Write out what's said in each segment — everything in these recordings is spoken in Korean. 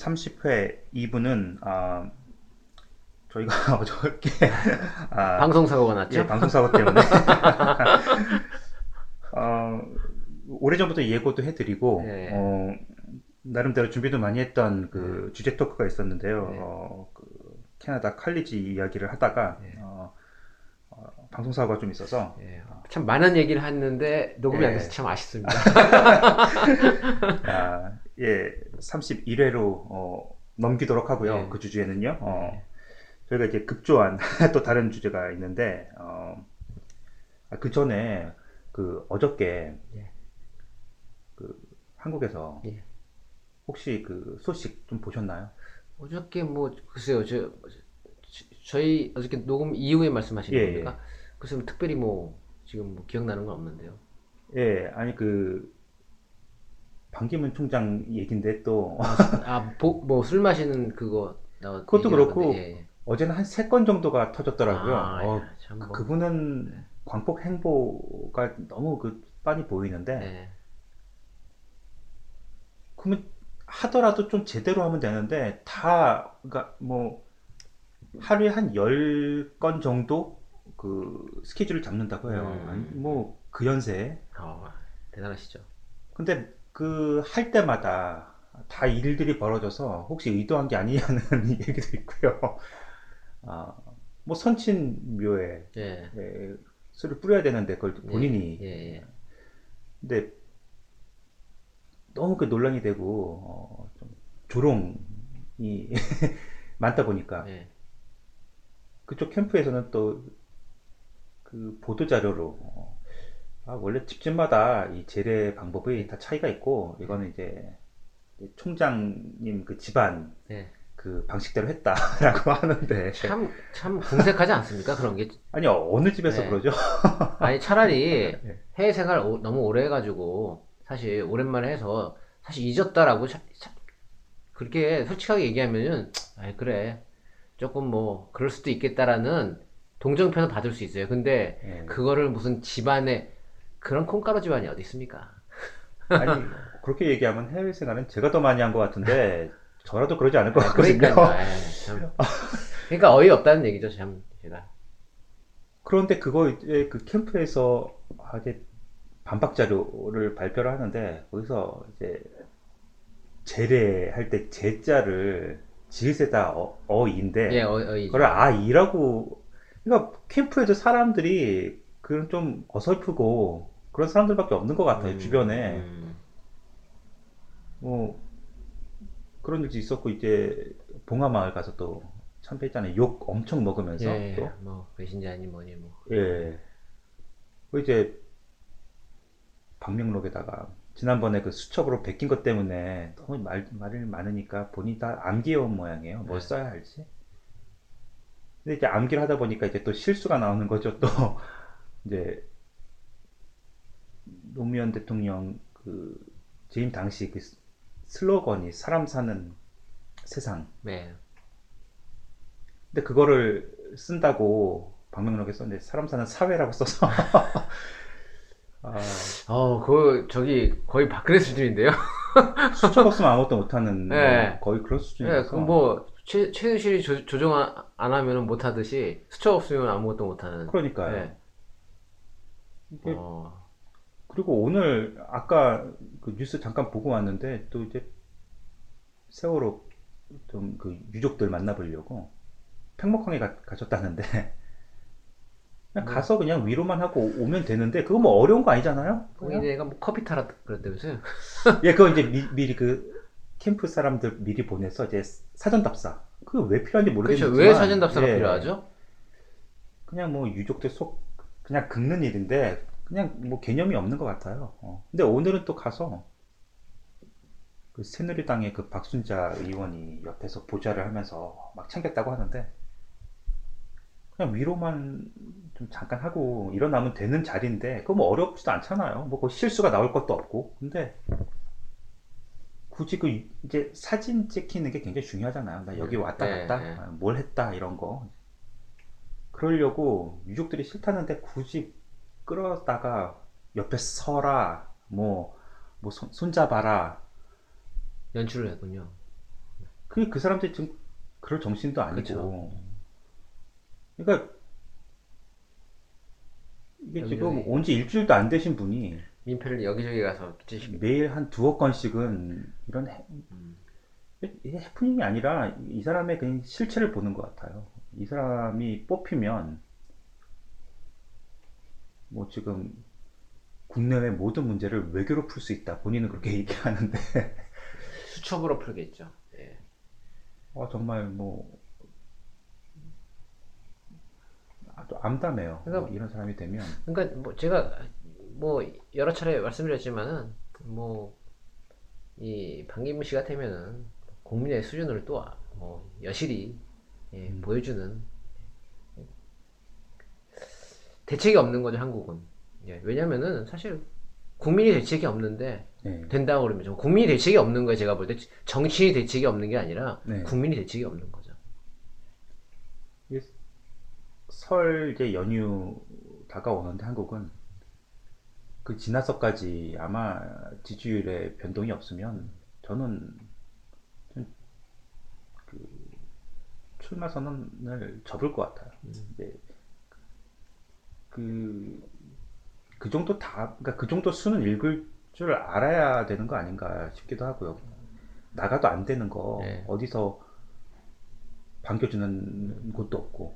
30회 2부는 저희가 어저께 방송 사고가 예, 났죠? 방송 사고 때문에 어, 오래전부터 예고도 해드리고 네. 나름대로 준비도 많이 했던 그 주제 토크가 있었는데요. 네. 그 캐나다 칼리지 이야기를 하다가 네. 방송 사고가 좀 있어서 예, 참 많은 얘기를 했는데 녹음이 안 돼서 예, 참 아쉽습니다. 예, 31회로 넘기도록 하고요. 예. 그 주제는요. 네. 저희가 이제 급조한 또 다른 주제가 있는데 그 전에 그 어저께 예. 그 한국에서 예. 혹시 그 소식 좀 보셨나요? 어저께 뭐 글쎄요, 저희 어저께 녹음 이후에 말씀하시는 예, 겁니까? 글쎄 뭐 특별히 뭐 지금 뭐 기억나는 건 없는데요. 예, 아니 그 반기문 총장 얘긴데 또 뭐 술 마시는 그거 나 그것도 얘기하는 그렇고 건데, 예. 어제는 한 3건 정도가 터졌더라고요. 야, 참 뭐, 그분은 광폭 행보가 너무 그 빤히 보이는데 예. 그러면 하더라도 좀 제대로 하면 되는데 다 그러니까 뭐 하루에 한 10건 정도 그 스케줄을 잡는다고 해요. 아니, 뭐 그 연세에. 대단하시죠. 근데 그 할 때마다 다 일들이 벌어져서 혹시 의도한 게 아니냐는 얘기도 있고요. 아, 뭐 선친묘에 예. 술을 뿌려야 되는데 그걸 또 예. 본인이 예. 예. 근데 너무 그 논란이 되고 좀 조롱이 많다 보니까 예. 그쪽 캠프에서는 또 그 보도 자료로 원래 집집마다 이 제례 방법이 다 차이가 있고 이거는 이제 총장님 그 집안 예. 그 방식대로 했다라고 하는데 참 궁색하지 않습니까? 그런 게. 아니 어느 집에서 네. 그러죠? 아니, 차라리 네. 해외 생활 너무 오래 해가지고, 사실 오랜만에 해서, 사실 잊었다라고, 그렇게 솔직하게 얘기하면은, 아이, 그래. 조금 뭐, 그럴 수도 있겠다라는 동정표는 받을 수 있어요. 근데, 예. 그거를 무슨 집안에, 그런 콩가루 집안이 어디 있습니까? 아니 그렇게 얘기하면 해외 생활은 제가 더 많이 한 것 같은데 저라도 그러지 않을 것 같거든요. 그러니까요. 참. 그러니까 어이없다는 얘기죠, 참, 제가. 그런데 그거 이제 그 캠프에서 이제 반박 자료를 발표를 하는데 거기서 이제 제례할 때 제자를 지읒에다 어인데 예, 어이죠. 그걸 아이라고 그러니까 캠프에도 사람들이 그런 좀 어설프고 그런 사람들밖에 없는 것 같아요 주변에 뭐 그런 일도 있었고 이제 봉하마을 가서 또 참배했잖아요 욕 엄청 먹으면서 예, 또 뭐, 배신자니 뭐니 뭐. 예. 그 이제 방명록에다가 지난번에 그 수첩으로 베낀 것 때문에 너무 말이 많으니까 본인이 다 암기해온 모양이에요. 뭘 예. 써야 할지. 근데 이제 암기를 하다 보니까 이제 또 실수가 나오는 거죠. 또 이제 노무현 대통령 그 재임 당시 그 슬로건이 사람 사는 세상. 네. 근데 그거를 쓴다고 방명록에 썼는데 사람 사는 사회라고 써서 아, 거의 박근혜 수준인데요? 수첩 없으면 아무것도 못하는 예. 거의 그런 예, 그 수준이라서 뭐, 최순실이 조정 안 하면 못하듯이, 수첩 없으면 아무것도 못하는. 그러니까요. 예. 이게 어, 그리고 오늘 아까 그 뉴스 잠깐 보고 왔는데 또 이제 세월호 좀 그 유족들 만나보려고 팽목항에 가셨다는데 그냥 뭐, 가서 그냥 위로만 하고 오면 되는데 그거 뭐 어려운 거 아니잖아요? 그냥? 얘가 뭐 커피 타라 그랬다면서요? 예, 그거 이제 미리 그 캠프 사람들 미리 보내서 이제 사전 답사 그거 왜 필요한지 그렇죠. 모르겠지만 왜 사전 답사가 예, 필요하죠? 그냥 뭐 유족들 속 그냥 긁는 일인데 그냥 뭐 개념이 없는 것 같아요. 근데 오늘은 또 가서 그 새누리당의 그 박순자 의원이 옆에서 보좌를 하면서 막 챙겼다고 하는데 그냥 위로만 좀 잠깐 하고 일어나면 되는 자리인데 그거 뭐 어렵지도 않잖아요. 뭐 실수가 나올 것도 없고 근데 굳이 그 이제 사진 찍히는 게 굉장히 중요하잖아요. 나 여기 왔다 예, 갔다 예. 뭘 했다 이런 거 그러려고 유족들이 싫다는데 굳이 끌어다가 옆에 서라 뭐 손잡아라 연출을 했군요. 그 사람들이 지금 그럴 정신도 그쵸. 아니고. 그러니까 이게 지금 여기저기 온 지 일주일도 안 되신 분이 민폐를 여기저기 가서 끼치시겠. 매일 한 두억 건씩은 이런 이게 해프닝이 아니라 이 사람의 그냥 실체를 보는 것 같아요. 이 사람이 뽑히면 뭐 지금 국내외 모든 문제를 외교로 풀 수 있다. 본인은 그렇게 얘기하는데 수첩으로 풀겠죠. 예. 정말 뭐 아주 암담해요. 그러니까 이런 사람이 되면. 뭐 제가 뭐 여러 차례 말씀드렸지만은 뭐 이 반기문 씨 같으면은 국민의 수준을 또 뭐 여실히 예, 보여주는 대책이 없는 거죠 한국은. 예, 왜냐면은 사실 국민이 대책이 없는데 네. 된다고 그러면 국민이 대책이 없는 거예요. 제가 볼 때 정치인이 대책이 없는 게 아니라 네. 국민이 대책이 없는 거죠. 이게 설 이제 연휴 다가오는데 한국은 그 지나서까지 아마 지지율에 변동이 없으면 저는 출마 선언을 접을 것 같아요. 네. 그, 그 정도 그러니까 그 정도 수는 읽을 줄 알아야 되는 거 아닌가 싶기도 하고요. 나가도 안 되는 거 네. 어디서 반겨주는 곳도 없고,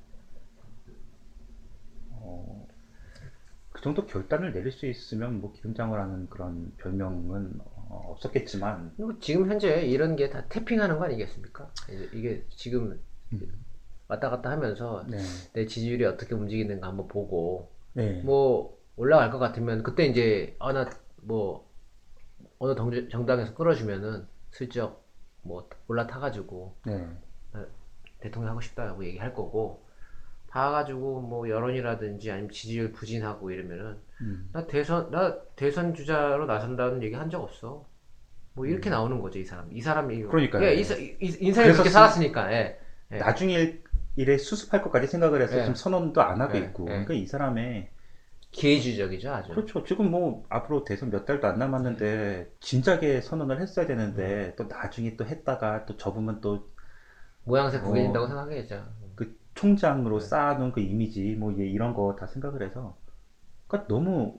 그 정도 결단을 내릴 수 있으면 뭐 기름장어라는 그런 별명은 없었겠지만, 그리고 지금 현재 이런 게 다 태핑하는 거 아니겠습니까? 이게 지금 왔다 갔다 하면서 네, 내 지지율이 어떻게 움직이는가 한번 보고 네, 뭐 올라갈 것 같으면 그때 이제 나 뭐 어느 정당에서 끌어주면은 슬쩍 뭐 올라타가지고 네, 나 대통령 하고 싶다고 얘기할 거고 봐가지고 뭐 여론이라든지 아니면 지지율 부진하고 이러면은 나 대선 주자로 나선다는 얘기 한 적 없어. 뭐 이렇게 나오는 거죠 이 사람이. 그러니까요. 예, 예. 인생을 그래서 그렇게 살았으니까. 예, 예, 나중에 일에 수습할 것까지 생각을 해서 지금 예, 선언도 안 하고 예, 있고, 예. 그러니까 이 사람의 기회주의적이죠 아주. 그렇죠. 지금 뭐 앞으로 대선 몇 달도 안 남았는데 진작에 선언을 했어야 되는데 또 나중에 또 했다가 또 접으면 또 모양새 구겨진다고 어, 생각해야죠. 그 총장으로 쌓아놓은 그 이미지 뭐 이런 거 다 생각을 해서 그러니까 너무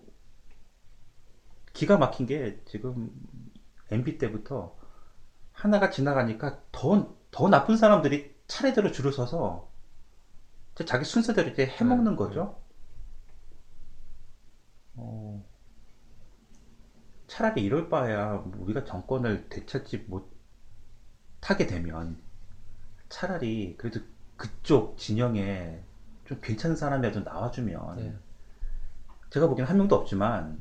기가 막힌 게 지금 MB 때부터 하나가 지나가니까 더 나쁜 사람들이 차례대로 줄을 서서 자기 순서대로 이제 해먹는 거죠. 어, 차라리 이럴 바에야 우리가 정권을 되찾지 못하게 되면 차라리 그래도 그쪽 진영에 좀 괜찮은 사람이라도 나와주면 예. 제가 보기엔 한 명도 없지만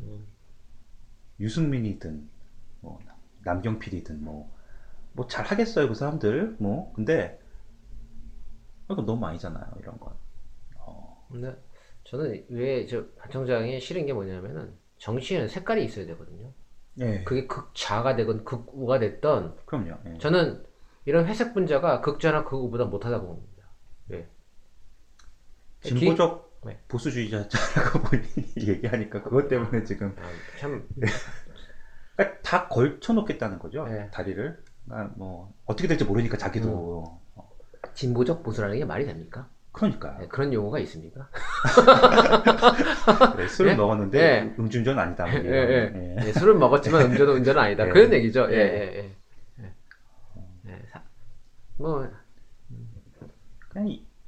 유승민이든 뭐 남경필이든 뭐 잘하겠어요 그 사람들 뭐 근데 이거 너무 아니잖아요 이런 건. 근데 저는 왜 저 반 총장이 싫은 게 뭐냐면은 정치에는 색깔이 있어야 되거든요. 예, 그게 극좌가 되건 극우가 됐던 그럼요. 예. 저는 이런 회색 분자가 극좌나 극우보다 못하다고 봅니다. 왜? 진보적 네. 보수주의자라고 본인이 얘기하니까 그것 때문에 지금 참 그러니까 다 걸쳐놓겠다는 거죠 네. 다리를. 그러니까 뭐 어떻게 될지 모르니까 자기도. 진보적 보수라는 게 말이 됩니까? 그러니까 네, 그런 용어가 있습니까? 네, 술을 예? 먹었는데 예. 음주운전 아니다 뭐 예, 이런. 예. 예. 예, 술은 먹었지만 운전은 아니다. 예. 그런 얘기죠. 예, 예. 예, 예. 예, 뭐 그냥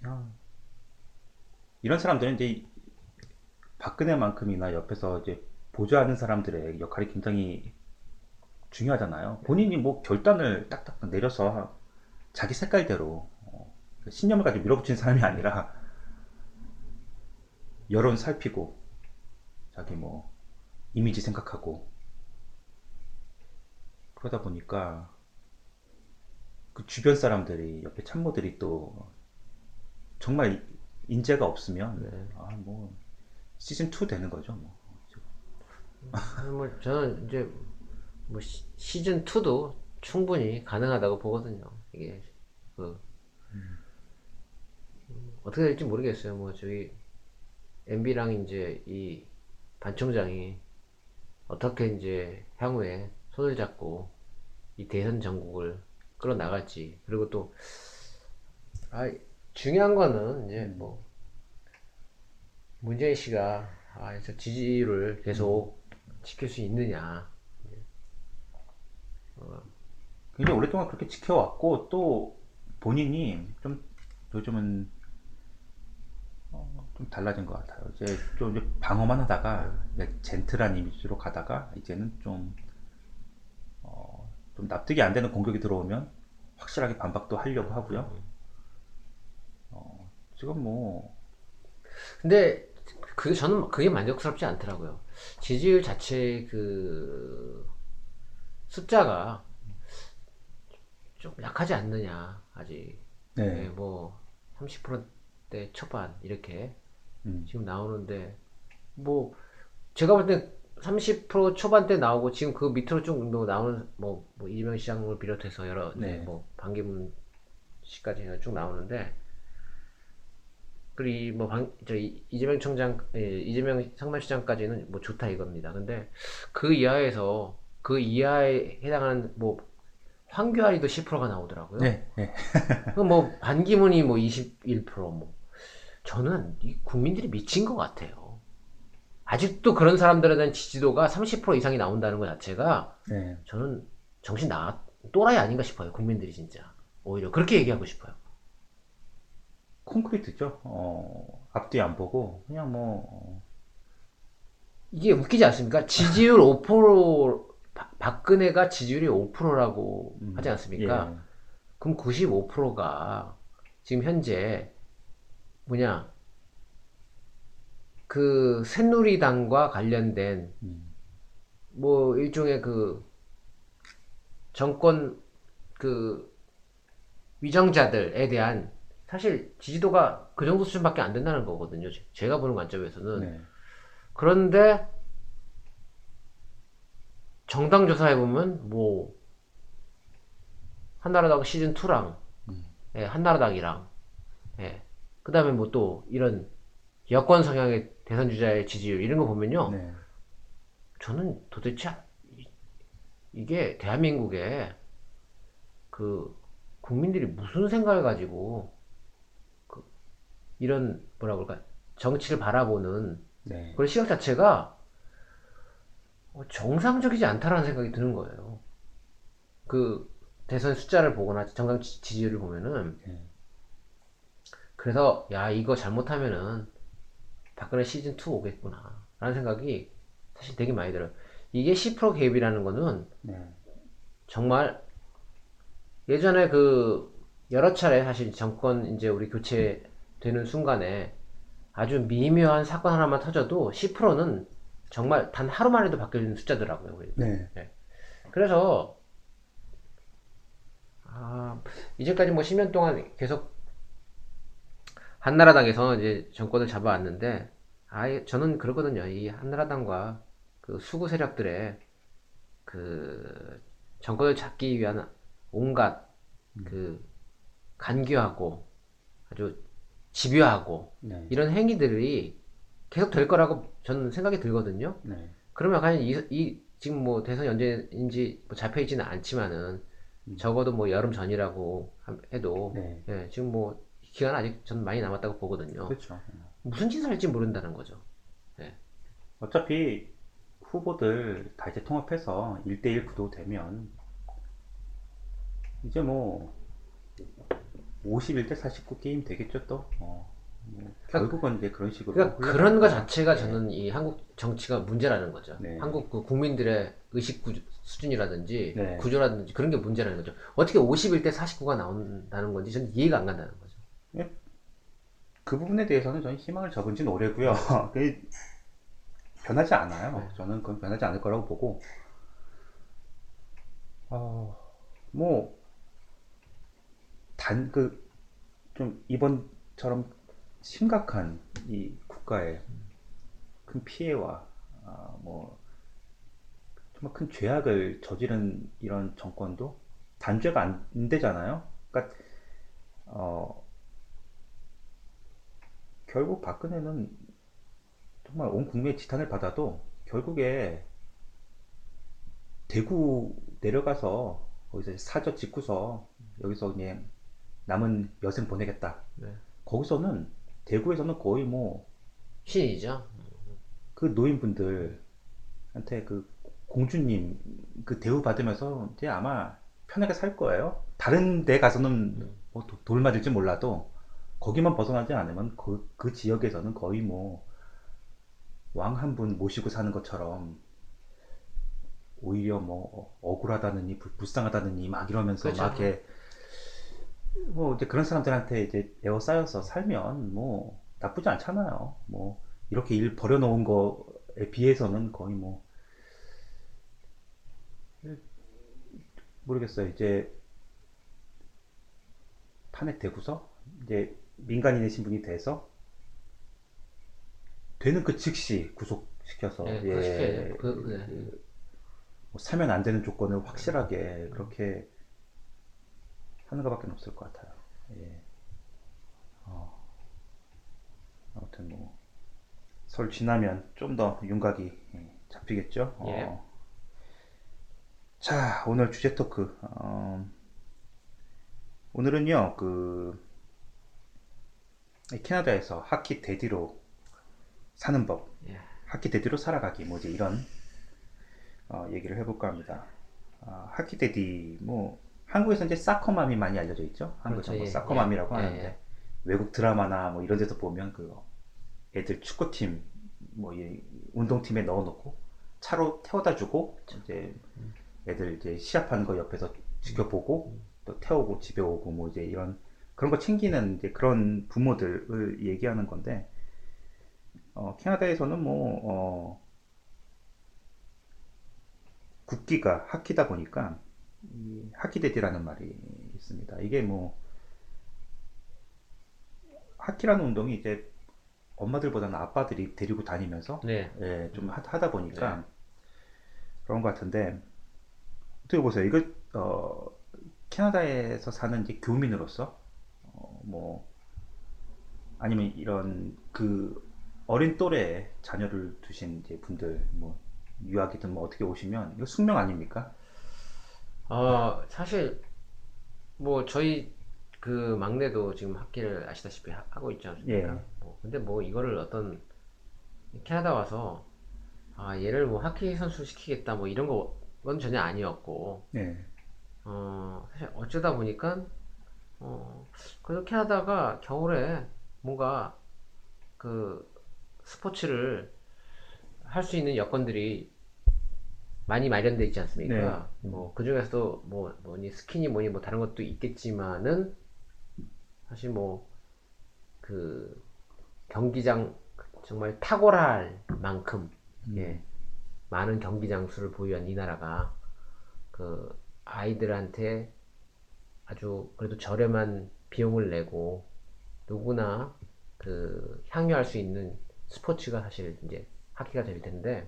이런 사람들은 이제 박근혜만큼이나 옆에서 이제 보좌하는 사람들의 역할이 굉장히 중요하잖아요. 본인이 뭐 결단을 딱딱 내려서 자기 색깔대로 신념을 가지고 밀어붙이는 사람이 아니라 여론 살피고 자기 뭐 이미지 생각하고 그러다 보니까 그 주변 사람들이 옆에 참모들이 또 정말 인재가 없으면 뭐 시즌 2 되는 거죠. 뭐 저는 이제 뭐 시즌 2도 충분히 가능하다고 보거든요. 이게 그 어떻게 될지 모르겠어요. 뭐 저기 MB랑 이제 이 반 총장이 어떻게 이제 향후에 손을 잡고 이 대선 전국을 끌어나갈지. 그리고 또, 아, 중요한 거는 이제 뭐, 문재인 씨가, 저 지지율을 계속 지킬 수 있느냐. 굉장히 오랫동안 그렇게 지켜왔고 또 본인이 좀 요즘은 좀 달라진 것 같아요. 이제 좀 이제 방어만 하다가 이제 젠틀한 이미지로 가다가 이제는 좀 납득이 안 되는 공격이 들어오면 확실하게 반박도 하려고 하고요. 지금 뭐 근데, 저는 그게 만족스럽지 않더라고요. 지지율 자체 숫자가 좀 약하지 않느냐, 아직. 예, 네, 뭐, 30%대 초반, 이렇게 음, 지금 나오는데, 뭐, 제가 볼 때 30% 초반대 나오고, 지금 그 밑으로 쭉 나오는, 이재명 시장을 비롯해서 여러, 이제 네, 반기문 씨까지 쭉 나오는데, 그리고 이재명 청장, 이재명 성남시장까지는 뭐 좋다 이겁니다. 근데 그 이하에 해당하는 황교안이도 10%가 나오더라고요. 네, 네, 반기문이 21%, 저는 이 국민들이 미친 것 같아요. 아직도 그런 사람들에 대한 지지도가 30% 이상이 나온다는 것 자체가 네. 저는 또라이 아닌가 싶어요. 국민들이 진짜. 오히려 그렇게 얘기하고 싶어요. 콘크리트죠. 앞뒤 안 보고 그냥 이게 웃기지 않습니까? 지지율 5%, 박근혜가 지지율이 5%라고 하지 예, 않습니까? 그럼 95%가 지금 현재 뭐냐, 새누리당과 관련된 일종의 정권 그 위정자들에 대한 사실 지지도가 그 정도 수준밖에 안 된다는 거거든요. 제가 보는 관점에서는. 네, 그런데 정당 조사해보면 한나라당 시즌2랑 한나라당이랑 그 다음에 또 이런 여권 성향의 대선 주자의 지지율 이런 거 보면요, 네, 저는 도대체 이게 대한민국의 국민들이 무슨 생각을 가지고 이런 뭐라 그럴까, 정치를 바라보는 네, 그런 시각 자체가 정상적이지 않다라는 생각이 드는 거예요. 대선 숫자를 보거나 정당 지지율을 보면은. 네. 그래서 야, 이거 잘못하면은 박근혜 시즌2 오겠구나 라는 생각이 사실 되게 많이 들어요. 이게 10% 갭이라는 거는 네. 정말 예전에 여러 차례 사실 정권 이제 우리 교체되는 순간에 아주 미묘한 사건 하나만 터져도 10%는 정말 단 하루 만에도 바뀌는 숫자더라고요. 네. 네. 그래서 이제까지 10년 동안 계속 한나라당에서 이제 정권을 잡아왔는데, 저는 그러거든요. 이 한나라당과 수구 세력들의 정권을 잡기 위한 온갖 간교하고 아주 집요하고 네. 이런 행위들이 계속 될 거라고 저는 생각이 들거든요. 네. 그러면 과연 지금 대선 연재인지 잡혀있지는 않지만은 적어도 여름 전이라고 해도 네. 지금 기간 아직 전 많이 남았다고 보거든요. 그렇죠. 무슨 짓을 할지 모른다는 거죠. 예. 어차피 후보들 다 이제 통합해서 1대1 구도 되면 이제 51대 49 게임 되겠죠 또. 결국은 이제 그런 식으로 그러니까 그런 거 자체가 저는 이 한국 정치가 문제라는 거죠. 네. 한국 국민들의 의식 수준이라든지 네. 구조라든지 그런 게 문제라는 거죠. 어떻게 51대 49가 나온다는 건지 저는 이해가 안 간다는 거죠. 그 부분에 대해서는 저는 희망을 접은 지는 오래고요. 그게 변하지 않아요. 저는 그건 변하지 않을 거라고 보고 뭐 좀 이번처럼 심각한 이 국가의 큰 피해와 정말 큰 죄악을 저지른 이런 정권도 단죄가 안 되잖아요. 그러니까 결국 박근혜는 정말 온 국민의 지탄을 받아도 결국에 대구 내려가서 거기서 사저 짓고서 여기서 그냥 남은 여생 보내겠다. 네. 거기서는 대구에서는 거의 뭐 신이죠. 그 노인분들한테 그 공주님 그 대우 받으면서 이제 아마 편하게 살 거예요. 다른 데 가서는 뭐 돌 맞을지 몰라도 거기만 벗어나지 않으면 그 지역에서는 거의 뭐 왕 한 분 모시고 사는 것처럼 오히려 뭐 억울하다느니 불쌍하다느니 막 이러면서 그렇죠. 막 이렇게 뭐 이제 그런 사람들한테 이제 에워싸여서 살면 뭐 나쁘지 않잖아요. 뭐 이렇게 일 벌여놓은 거에 비해서는 거의 뭐 모르겠어요. 이제 탄핵되고서 이제 민간인의 신분이 돼서 되는 그 즉시 구속시켜서 네, 그거 예, 시켜야죠. 네. 뭐 사면 안 되는 조건을 확실하게 그렇게 하는 것밖에 없을 것 같아요. 예. 아무튼 뭐 설 지나면 좀 더 윤곽이 잡히겠죠. 예. 자, 오늘 주제 토크. 오늘은요, 캐나다에서 하키 데디로 사는 법, 예. 하키 데디로 살아가기, 뭐지 이런 얘기를 해볼까 합니다. 하키 데디, 뭐 한국에서 이제 사커맘이 많이 알려져 있죠. 한국에서 그렇죠. 뭐 예. 사커맘이라고 예. 하는데 예. 외국 드라마나 뭐 이런 데서 보면 그 애들 축구팀, 뭐 운동팀에 넣어놓고 차로 태워다 주고 이제 애들 이제 시합하는 거 옆에서 지켜보고 또 태우고 집에 오고 뭐 이제 이런 그런 거 챙기는 이제 그런 부모들을 얘기하는 건데 캐나다에서는 뭐 국기가 하키다 보니까 이 하키데디라는 말이 있습니다. 이게 뭐 하키라는 운동이 이제 엄마들보다는 아빠들이 데리고 다니면서 네. 예, 좀 하다 보니까 네. 그런 것 같은데 어떻게 보세요? 이거 캐나다에서 사는 이제 교민으로서 뭐 아니면 이런 그 어린 또래의 자녀를 두신 이제 분들 뭐 유학이든 뭐 어떻게 오시면 이거 숙명 아닙니까? 사실 뭐 저희 그 막내도 지금 학기를 아시다시피 하고 있지 않습니까? 예, 근데 뭐 이거를 어떤 캐나다 와서 얘를 뭐 하키 선수 시키겠다 뭐 이런 건 전혀 아니었고 예, 사실 어쩌다 보니까 그래도 캐나다가 겨울에 뭔가 그 스포츠를 할 수 있는 여건들이 많이 마련돼 있지 네, 않습니까? 뭐 그중에서도 뭐 뭐니 스키니 뭐니 뭐 다른 것도 있겠지만은 사실 뭐 그 경기장 정말 탁월할 만큼 예, 많은 경기장 수를 보유한 이 나라가 그 아이들한테 아주 그래도 저렴한 비용을 내고 누구나 그 향유할 수 있는 스포츠가 사실 이제 하키가 될 텐데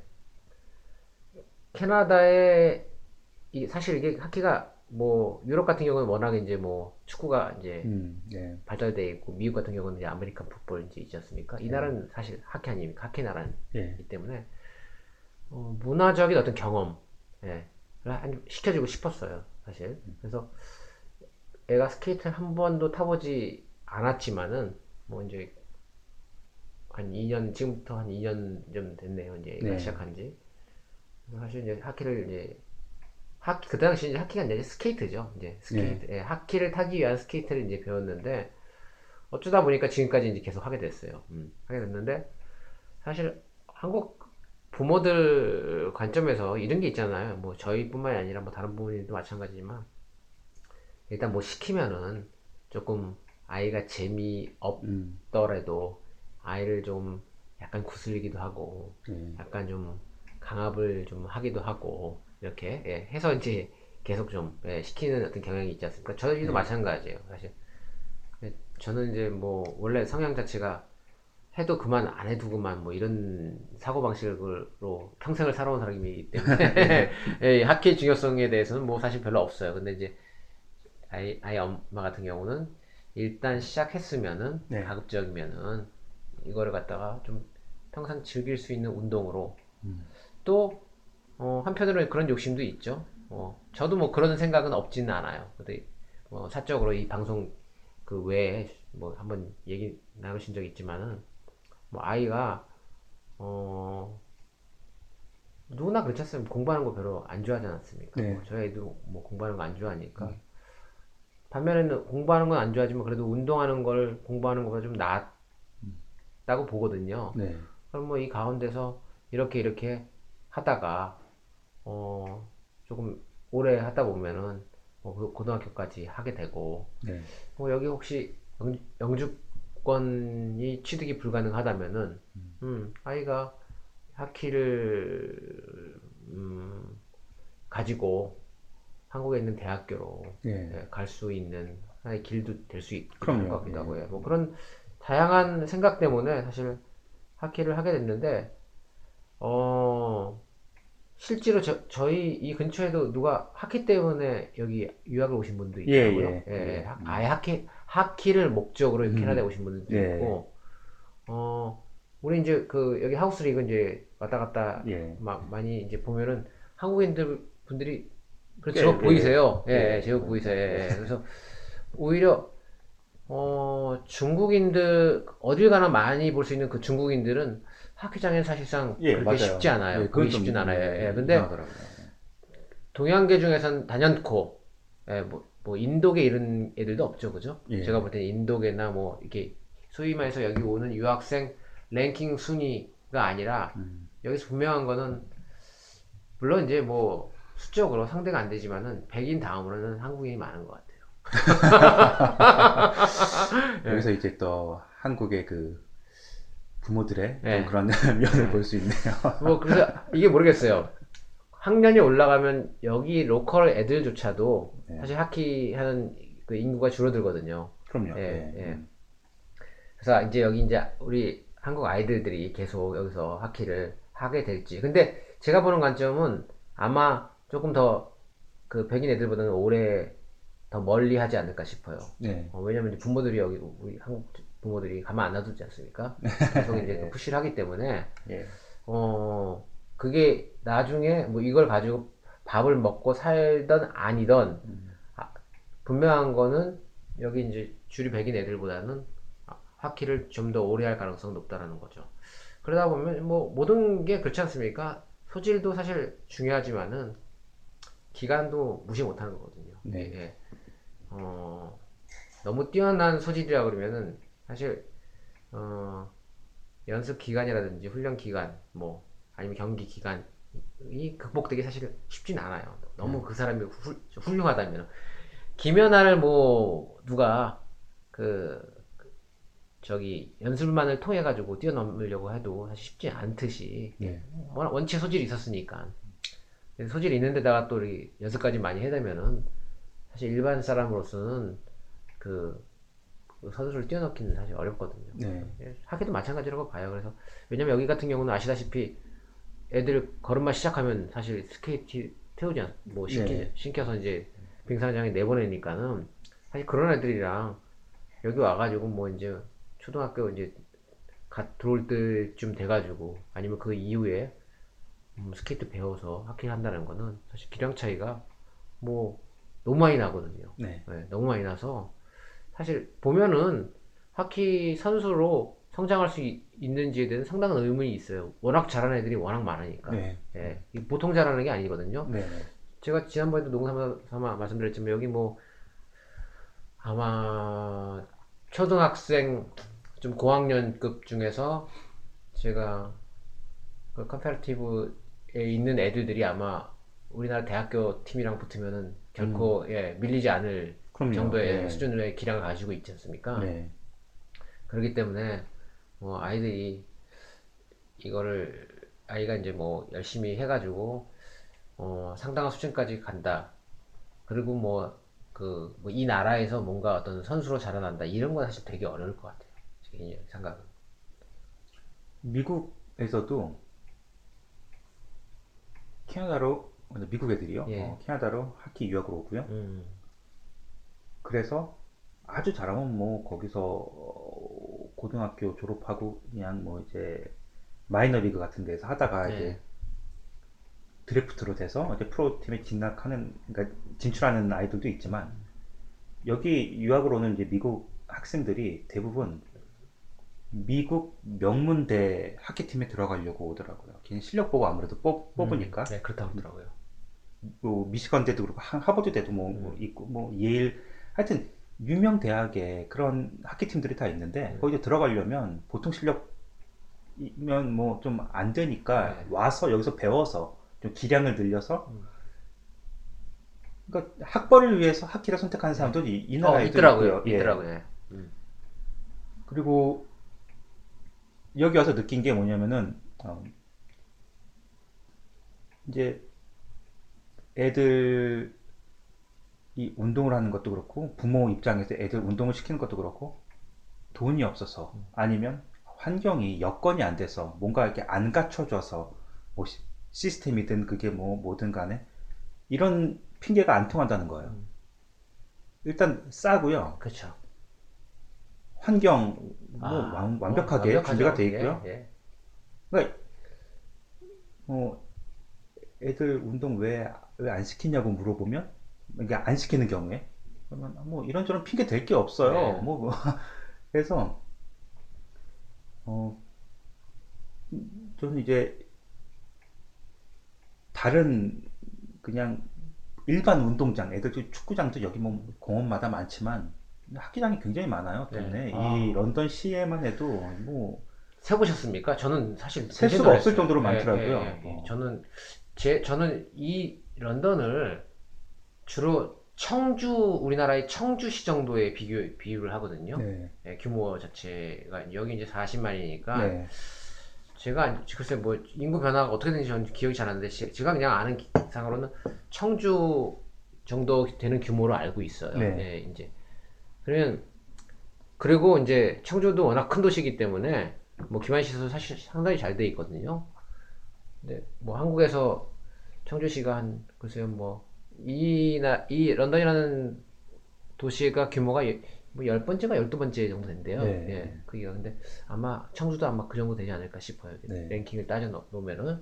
캐나다에 사실 이게 하키가 뭐 유럽 같은 경우는 워낙 이제 뭐 축구가 이제 예, 발달돼 있고 미국 같은 경우는 이제 아메리칸 풋볼 이제 있지 않습니까? 이 나라는 사실 하키 아닙니까? 하키 예, 나라이기 때문에 문화적인 어떤 경험 예, 시켜주고 싶었어요 사실. 그래서 애가 스케이트를 한 번도 타보지 않았지만은 뭐 이제 한 2년 지금부터 한 2년 좀 됐네요 이제 애가 네, 시작한 지. 사실 이제 하키를 이제 그 당시 이제 하키가 이제 스케이트죠. 이제 예, 스케이트. 예, 하키를 타기 위한 스케이트를 이제 배웠는데 어쩌다 보니까 지금까지 이제 계속 하게 됐어요. 하게 됐는데 사실 한국 부모들 관점에서 이런 게 있잖아요. 뭐 저희뿐만이 아니라 뭐 다른 부모님도 마찬가지지만 일단 뭐 시키면은 조금 아이가 재미없더라도 아이를 좀 약간 구슬리기도 하고 예, 약간 좀 강압을 좀 하기도 하고 이렇게 예, 해서 이제 계속 좀 예, 시키는 어떤 경향이 있지 않습니까? 저희도 예, 마찬가지예요, 사실. 저는 이제 뭐 원래 성향 자체가 해도 그만 안 해도 그만 뭐 이런 사고 방식으로 평생을 살아온 사람이기 때문에 예, 학기의 중요성에 대해서는 뭐 사실 별로 없어요. 근데 이제 아이 엄마 같은 경우는 일단 시작했으면은 네, 가급적이면은 이거를 갖다가 좀 평생 즐길 수 있는 운동으로 또 한편으로는 그런 욕심도 있죠. 저도 뭐 그런 생각은 없지는 않아요. 근데 사적으로 이 방송 그 외에 뭐 한번 얘기 나누신 적 있지만은 뭐 아이가 어 누구나 그렇지 않습니까? 공부하는 거 별로 안 좋아하지 않습니까? 네. 뭐 저희 애도 뭐 공부하는 거 안 좋아하니까 반면에는 공부하는 건 안 좋아하지만 그래도 운동하는 걸 공부하는 것보다 좀 낫다고 보거든요. 네. 그럼 뭐 이 가운데서 이렇게 하다가 어 조금 오래 하다 보면은 고등학교까지 하게 되고 네. 뭐 여기 혹시 영주권이 취득이 불가능하다면은 아이가 학위를 가지고 한국에 있는 대학교로 네. 갈 수 있는 하나의 길도 될 수 있기도 할 것 그럼요. 같기도 예. 하고요. 뭐 그런 다양한 생각 때문에 사실 학위를 하게 됐는데 어 실제로 저희 이 근처에도 누가 학위 때문에 여기 유학을 오신 분도 예, 있더라고요. 예, 예, 예. 예. 아예 학위를 목적으로 캐나다에 오신 분들도 예, 있고, 우리 이제 그 여기 하우스 리그 이제 왔다 갔다 예. 막 많이 이제 보면은 한국인들 분들이 꽤, 제법 보이세요. 예, 예, 예, 제법 보입니다. 보이세요. 예, 예. 그래서 오히려 중국인들 어딜 가나 많이 볼 수 있는 그 중국인들은 학위장애는 사실상 예, 그렇게 맞아요. 쉽지 않아요. 예, 보기 그건 좀 쉽진 않아요. 예, 근데 이상하더라고요. 동양계 중에선 단연코 예, 뭐 인도계 이런 애들도 없죠, 그죠? 예. 제가 볼 때는 인도계나 뭐 이렇게 소위 말해서 여기 오는 유학생 랭킹 순위가 아니라 여기서 분명한 거는 물론 이제 뭐 수적으로 상대가 안 되지만은 백인 다음으로는 한국인이 많은 것 같아요. 여기서 이제 또 한국의 그 부모들의 좀 예. 그런 면을 볼 수 있네요. 뭐 그래서 이게 모르겠어요. 학년이 올라가면 여기 로컬 애들조차도 네. 사실 하는 그 인구가 줄어들거든요. 그럼요. 예, 예. 예. 그래서 이제 여기 이제 우리 한국 아이들이 계속 여기서 하키를 하게 될지. 근데 제가 보는 관점은 아마 조금 더 그 백인 애들보다는 오래 더 멀리 하지 않을까 싶어요. 네. 왜냐면 이제 부모들이 여기 우리 한국 부모들이 가만 안 놔두지 않습니까? 계속 이제 또 푸시를 하기 때문에 예. 그게 나중에 뭐 이걸 가지고 밥을 먹고 살던 아니던 분명한 거는 여기 이제 주류 백인 애들보다는 하키를 좀 더 오래 할 가능성이 높다라는 거죠. 그러다 보면 뭐 모든 게 그렇지 않습니까? 소질도 사실 중요하지만은 기간도 무시 못하는 거거든요. 네. 예. 너무 뛰어난 소질이라 그러면은 사실 연습 기간이라든지 훈련 기간 뭐 아니면 경기 기간이 극복되기 사실 쉽진 않아요. 너무 그 사람이 훌륭하다면 김연아를 뭐 누가 그 저기 연습만을 통해 가지고 뛰어넘으려고 해도 사실 쉽지 않듯이 네. 원체 소질이 있었으니까 소질이 있는데다가 또 우리 연습까지 많이 해대면은 사실 일반 사람으로서는 그 선수를 뛰어넘기는 사실 어렵거든요. 네. 하기도 마찬가지라고 봐요. 그래서 왜냐면 여기 같은 경우는 아시다시피 애들 걸음마 시작하면 사실 스케이트 태우지 뭐 네. 신켜서 이제 빙상장에 내보내니까는 사실 그런 애들이랑 여기 와가지고 뭐 이제 초등학교 이제 갓 들어올 때쯤 돼가지고 아니면 그 이후에 스케이트 배워서 하키를 한다는 거는 사실 기량 차이가 뭐 너무 많이 나거든요. 네. 네, 너무 많이 나서 사실 보면은 하키 선수로 성장할 수 있는지에 대한 상당한 의문이 있어요. 워낙 잘하는 애들이 워낙 많으니까. 네. 예, 보통 잘하는 게 아니거든요. 네. 제가 지난번에도 농담 삼아 말씀드렸지만 여기 뭐 아마 초등학생 좀 고학년급 중에서 제가 그 컴패러티브에 있는 애들이 아마 우리나라 대학교 팀이랑 붙으면은 결코 밀리지 않을 그럼요. 정도의 네. 수준의 기량을 가지고 있지 않습니까? 네. 그렇기 때문에 뭐 아이들이 이거를 아이가 이제 뭐 열심히 해가지고 상당한 수준까지 간다. 그리고 뭐 이 나라에서 뭔가 어떤 선수로 자라난다. 이런 건 사실 되게 어려울 것 같아요. 제 생각은. 미국에서도 캐나다로 미국 애들이요. 예. 캐나다로 하키 유학으로 오고요. 그래서 아주 잘하면 뭐 거기서 고등학교 졸업하고 그냥 뭐 이제 마이너 리그 같은 데서 하다가 예. 이제 드래프트로 돼서 이제 프로팀에 진학하는, 그러니까 진출하는 아이들도 있지만, 여기 유학으로 오는 이제 미국 학생들이 대부분 미국 명문대 학기팀에 들어가려고 오더라고요. 그냥 실력 보고 아무래도 뽑으니까. 네, 그렇다고 하더라고요. 뭐 미시건대도 그렇고 하버드대도 뭐 있고 뭐 예일, 하여튼 유명 대학에 그런 학기팀들이 다 있는데 거기 들어가려면 보통 실력이면 뭐 좀 안 되니까 네. 와서 여기서 배워서 좀 기량을 늘려서, 그러니까 학벌을 위해서 학기를 선택하는 사람도 이 나라에도 있더라고요. 있고요. 예. 있더라고요. 예. 그리고 여기 와서 느낀 게 뭐냐면은 이제 애들 이 운동을 하는 것도 그렇고 부모 입장에서 애들 운동을 시키는 것도 그렇고 돈이 없어서 아니면 환경이 여건이 안 돼서 뭔가 이렇게 안 갖춰져서 뭐 시스템이든 그게 뭐 뭐든 간에 이런 핑계가 안 통한다는 거예요. 일단 싸고요. 그렇죠. 환경 뭐 완벽하게 완벽하죠. 준비가 돼 있고요. 예, 예. 그러니까 뭐 애들 운동 왜 안 시키냐고 물어보면 이게 안 시키는 경우에 그러면 뭐 이런저런 핑계 댈 게 없어요. 네. 뭐 그래서 어 저는 이제 다른 그냥 일반 운동장, 애들 축구장도 여기 뭐 공원마다 많지만 학기장이 굉장히 많아요. 네. 동네. 아. 이 런던 시에만 해도 뭐 세보셨습니까? 저는 사실 셀 굉장히 수가 없을 놀랐어요. 정도로 예, 많더라고요. 예, 예. 저는 이 런던을 주로 청주, 우리나라의 청주시 정도에 비유를 하거든요. 네. 예, 규모 자체가 여기 이제 40만이니까 네. 제가 글쎄 뭐 인구 변화가 어떻게 되는지 저는 기억이 잘 안 나는데 제가 그냥 아는 상으로는 청주 정도 되는 규모로 알고 있어요. 네. 예, 이제 그러면 그리고 이제 청주도 워낙 큰 도시이기 때문에 뭐 기반시설도 사실 상당히 잘 돼 있거든요. 근데 뭐 한국에서 청주시가 한 글쎄요 뭐 이 런던이라는 도시가 규모가 뭐 10번째가 12번째 정도 된대요. 네. 예. 그게 근데 아마 청주도 아마 그 정도 되지 않을까 싶어요. 네. 랭킹을 따져 놓으면은.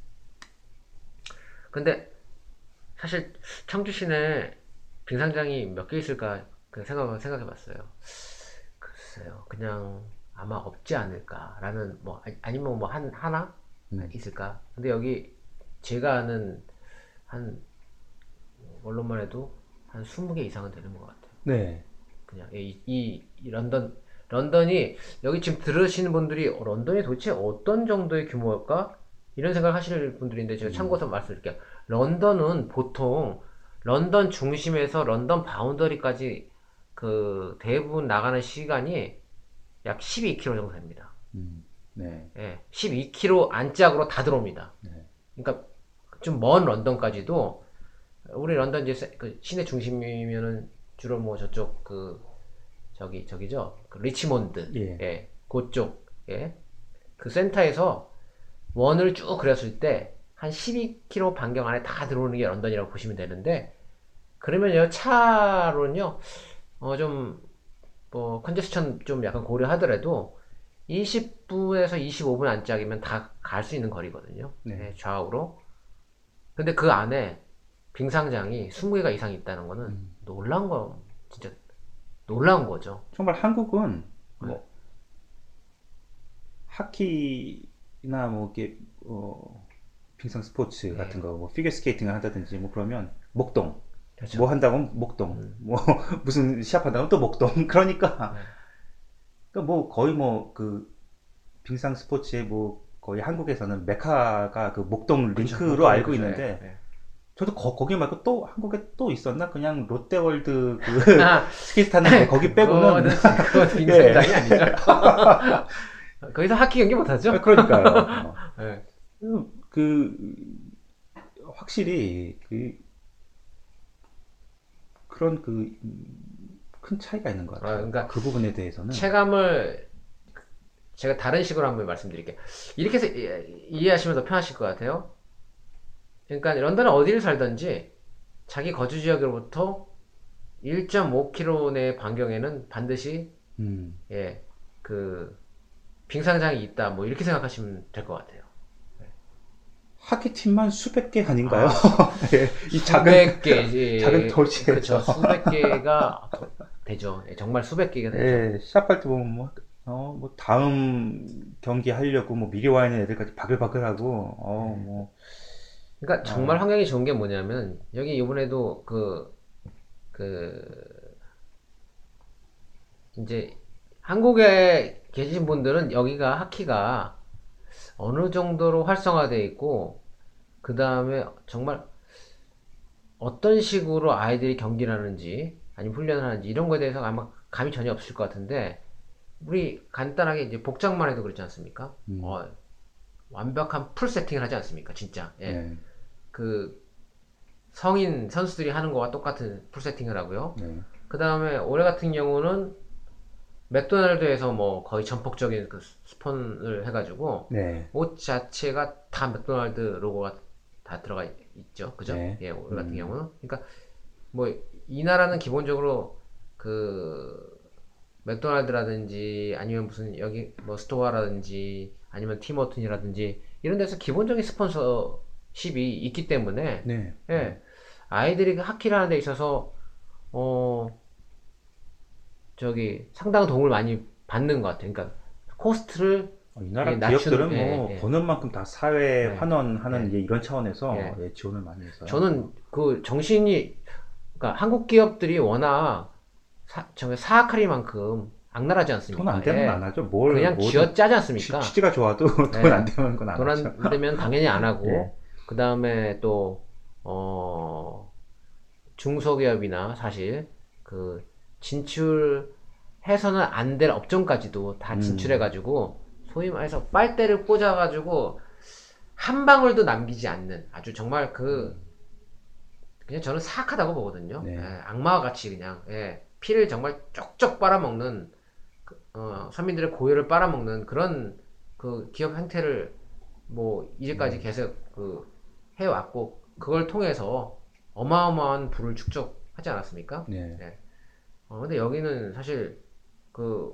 근데 사실 청주 시내 빙상장이 몇 개 있을까 그 생각해 봤어요. 글쎄요. 그냥 아마 없지 않을까라는 뭐 아니면 뭐 하나 있을까? 근데 여기 제가 아는 한 언론만 해도 한 20개 이상은 되는 것 같아요. 네. 그냥 이 런던이 여기 지금 들으시는 분들이 런던이 도대체 어떤 정도의 규모일까? 이런 생각을 하실 분들인데 제가 참고해서 말씀드릴게요. 런던은 보통 런던 중심에서 런던 바운더리까지 그 대부분 나가는 시간이 약 12km 정도 됩니다. 네. 예, 12km 안짝으로 다 들어옵니다. 네. 그러니까 좀 먼 런던까지도 우리 런던 이제 그 시내 중심이면은 주로 뭐 저쪽 그 저기죠 그 리치몬드 예. 예, 그쪽 예, 그 센터에서 원을 쭉 그렸을 때 한 12km 반경 안에 다 들어오는 게 런던이라고 보시면 되는데 그러면요 차로는요 좀 뭐 컨제스천 좀 약간 고려하더라도 20분에서 25분 안짝이면 다 갈 수 있는 거리거든요. 네. 예, 좌우로. 근데 그 안에 빙상장이 20개가 이상 있다는 거는 진짜 놀라운 거죠. 정말 한국은 뭐 하키나 뭐 이렇게 빙상 스포츠 같은 거, 뭐 피겨 스케이팅을 한다든지 뭐 그러면 목동, 그렇죠. 뭐 한다면 목동, 뭐 무슨 시합 한다면 또 목동. 그러니까 뭐 거의 뭐 그 빙상 스포츠의 뭐 거의 한국에서는 메카가 그 목동 링크로 목동 알고 링크죠. 있는데 예. 저도 거기 말고 또 한국에 또 있었나? 그냥 롯데월드 그 스케이트 타는데 거기 빼고는 그거 빙상장이 아니죠. 거기서 하키 경기 못하죠. 그러니까요. 예. 그 확실히 그런 큰 차이가 있는 것 같아요. 그러니까 그 부분에 대해서는 체감을 제가 다른 식으로 한번 말씀드릴게요. 이렇게 해서 이해하시면 더 편하실 것 같아요. 그러니까 런던은 어디를 살든지 자기 거주 지역으로부터 1.5km 내 반경에는 반드시 예, 그 빙상장이 있다. 뭐 이렇게 생각하시면 될 것 같아요. 하키 팀만 수백 개 아닌가요? 아, 예, 이 수백 작은 개, 그렇죠. 도시에서. 수백 개가 되죠. 예, 정말 수백 개가 되죠. 예, 시합할 때 보면 뭐, 뭐 다음 경기 하려고 뭐 미리 와 있는 애들까지 바글바글하고, 예. 뭐, 그러니까 정말 어, 환경이 좋은 게 뭐냐면 여기 이번에도 그 이제 한국에 계신 분들은 여기가 하키가 어느 정도로 활성화되어 있고 그 다음에 정말 어떤 식으로 아이들이 경기를 하는지 아니면 훈련을 하는지 이런 거에 대해서 아마 감이 전혀 없을 것 같은데 우리 간단하게 이제 복장만 해도 그렇지 않습니까? 음, 완벽한 풀 세팅을 하지 않습니까? 진짜. 예. 네, 그 성인 선수들이 하는 거와 똑같은 풀 세팅을 하고요. 네, 그 다음에 올해 같은 경우는 맥도날드에서 뭐 거의 전폭적인 그 스폰을 해가지고 네, 옷 자체가 다 맥도날드 로고가 다 들어가 있죠. 그죠? 네, 예, 올해 같은 경우는. 그러니까 뭐 이 나라는 기본적으로 그 맥도날드라든지 아니면 무슨 여기 뭐 스토어라든지 아니면 티머튼이라든지 이런 데서 기본적인 스폰서십이 있기 때문에 네. 예, 아이들이 그 하키를 하는 데 있어서 어 저기 상당한 도움을 많이 받는 것 같아요. 그러니까 코스트를 이 예, 나라 낮춘 기업들은 예, 뭐 예, 버는 만큼 다 사회 예, 환원하는 예, 이제 이런 차원에서 예. 예, 지원을 많이 해서요. 저는 그 정신이 그러니까 한국 기업들이 워낙 정말 사악하리만큼 악랄하지 돈 안 않습니까? 되면 안 예. 하죠. 그냥 뭐든 쥐어짜지 않습니까? 취지가 좋아도 돈 안 예. 되면 그건 안 돈 하죠. 안 되면 당연히 안 예. 하고, 그 다음에 또, 어, 중소기업이나 사실, 그, 진출해서는 안 될 업종까지도 다 음, 진출해가지고, 소위 말해서 빨대를 꽂아가지고, 한 방울도 남기지 않는 아주 정말 그냥 저는 사악하다고 보거든요. 예, 네. 악마와 같이 그냥, 예, 피를 정말 쪽쪽 빨아먹는, 서민들의 고열을 빨아먹는 그런 그 기업 행태를 뭐 이제까지 계속 해왔고 그걸 통해서 어마어마한 부를 축적하지 않았습니까? 네. 예. 근데 여기는 사실 그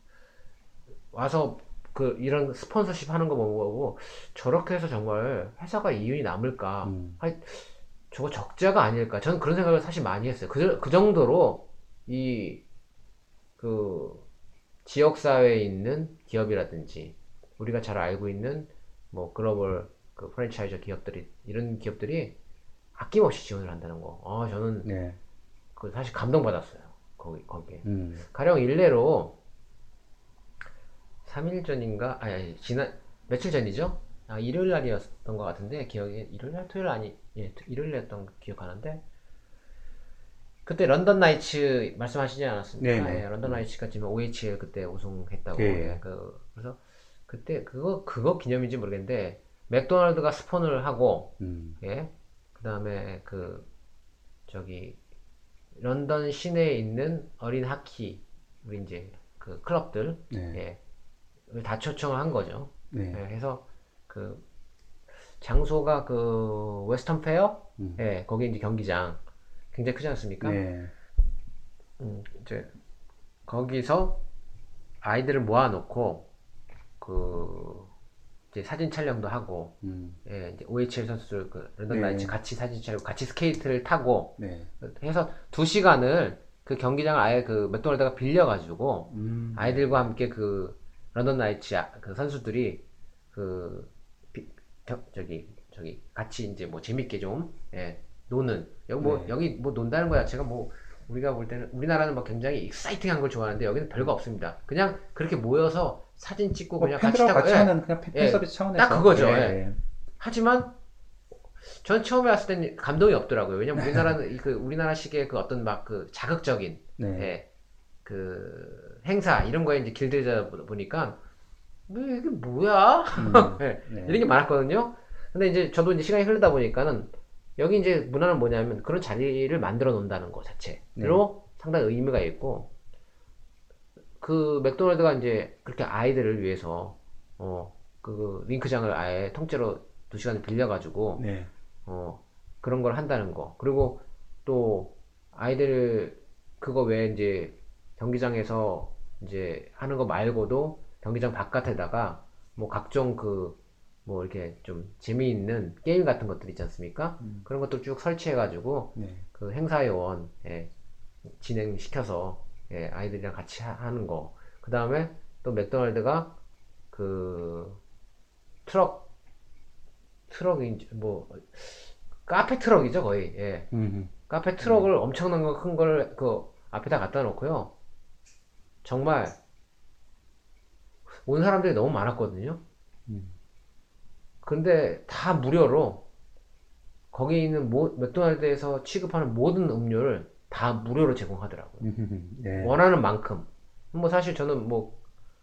와서 이런 스폰서십 하는 거 보고 저렇게 해서 정말 회사가 이윤이 남을까? 음, 저거 적자가 아닐까? 저는 그런 생각을 사실 많이 했어요. 그 정도로 이 그 지역사회에 있는 기업이라든지 우리가 잘 알고 있는 뭐 글로벌 그 프랜차이즈 기업들이 이런 기업들이 아낌없이 지원을 한다는 거. 저는 네. 그 사실 감동받았어요. 거기에. 음, 가령 일례로 3일 전인가? 아니, 지난 며칠 전이죠? 일요일 날이었던 것 같은데 기억에 일요일 날 토요일 아니 예 일요일 날이었던 거 기억하는데 그때 런던 나이츠 말씀하시지 않았습니까? 네네. 예, 런던 나이츠가 지금 OHL 그때 우승했다고. 예. 예, 그래서 그때 그거 기념인지 모르겠는데 맥도날드가 스폰을 하고 음, 예, 그다음에 저기 런던 시내에 있는 어린 하키 우리 이제 그 클럽들 네. 예, 다 초청을 한 거죠. 예, 네. 해서 그 장소가 그 웨스턴 페어 음, 예, 거기 이제 경기장 굉장히 크지 않습니까? 네. 이제 거기서 아이들을 모아놓고 그 이제 사진 촬영도 하고 음, 예, 이제 OHL 선수들 그 런던 나이츠 네. 같이 사진 촬영 같이 스케이트를 타고 네. 해서 2시간을 그 경기장을 아예 그 맥도날드가 빌려가지고 네. 아이들과 함께 그 런던 나이츠 그 선수들이 그 저기 같이 이제 뭐 재밌게 좀 예, 노는 네. 여기 뭐 논다는 거 자체가 뭐 우리가 볼 때는 우리나라는 뭐 굉장히 익사이팅한 걸 좋아하는데 여기는 별거 없습니다. 그냥 그렇게 모여서 사진 찍고 뭐 그냥 같이 팬들하고 타고 같이 예, 하는 그냥 팬 예, 서비스 차원에서. 딱 그거죠. 예. 예. 예. 하지만 전 처음에 왔을 때는 감동이 없더라고요. 왜냐면 우리나라는 그 우리나라식의 그 어떤 막 그 자극적인 네. 예, 그 행사 이런 거에 이제 길들여져 보니까 뭐 이게 뭐야? 예, 네. 이런 게 많았거든요. 근데 이제 저도 이제 시간이 흐르다 보니까는 여기 이제 문화는 뭐냐면 그런 자리를 만들어 놓는다는 거 네. 자체로 상당히 의미가 있고 그 맥도날드가 이제 그렇게 아이들을 위해서 그 링크장을 아예 통째로 2시간을 빌려가지고 네. 그런 걸 한다는 거. 그리고 또 아이들 그거 외에 이제 경기장에서 이제 하는 거 말고도 경기장 바깥에다가 뭐 각종 그 뭐 이렇게 좀 재미있는 게임 같은 것들 있지 않습니까? 음. 그런 것들 쭉 설치해가지고 네. 그 행사요원 진행시켜서 아이들이랑 같이 하는 거. 그 다음에 또 맥도날드가 그 트럭 트럭인지 뭐 카페 트럭이죠 거의. 예. 음. 카페 트럭을 엄청난 거 큰 걸 그 앞에다 갖다 놓고요. 정말 온 사람들이 너무 많았거든요. 음. 근데 다 무료로 거기 있는 맥도날드에서 취급하는 모든 음료를 다 무료로 제공하더라고요. 네. 원하는 만큼. 뭐 사실 저는 뭐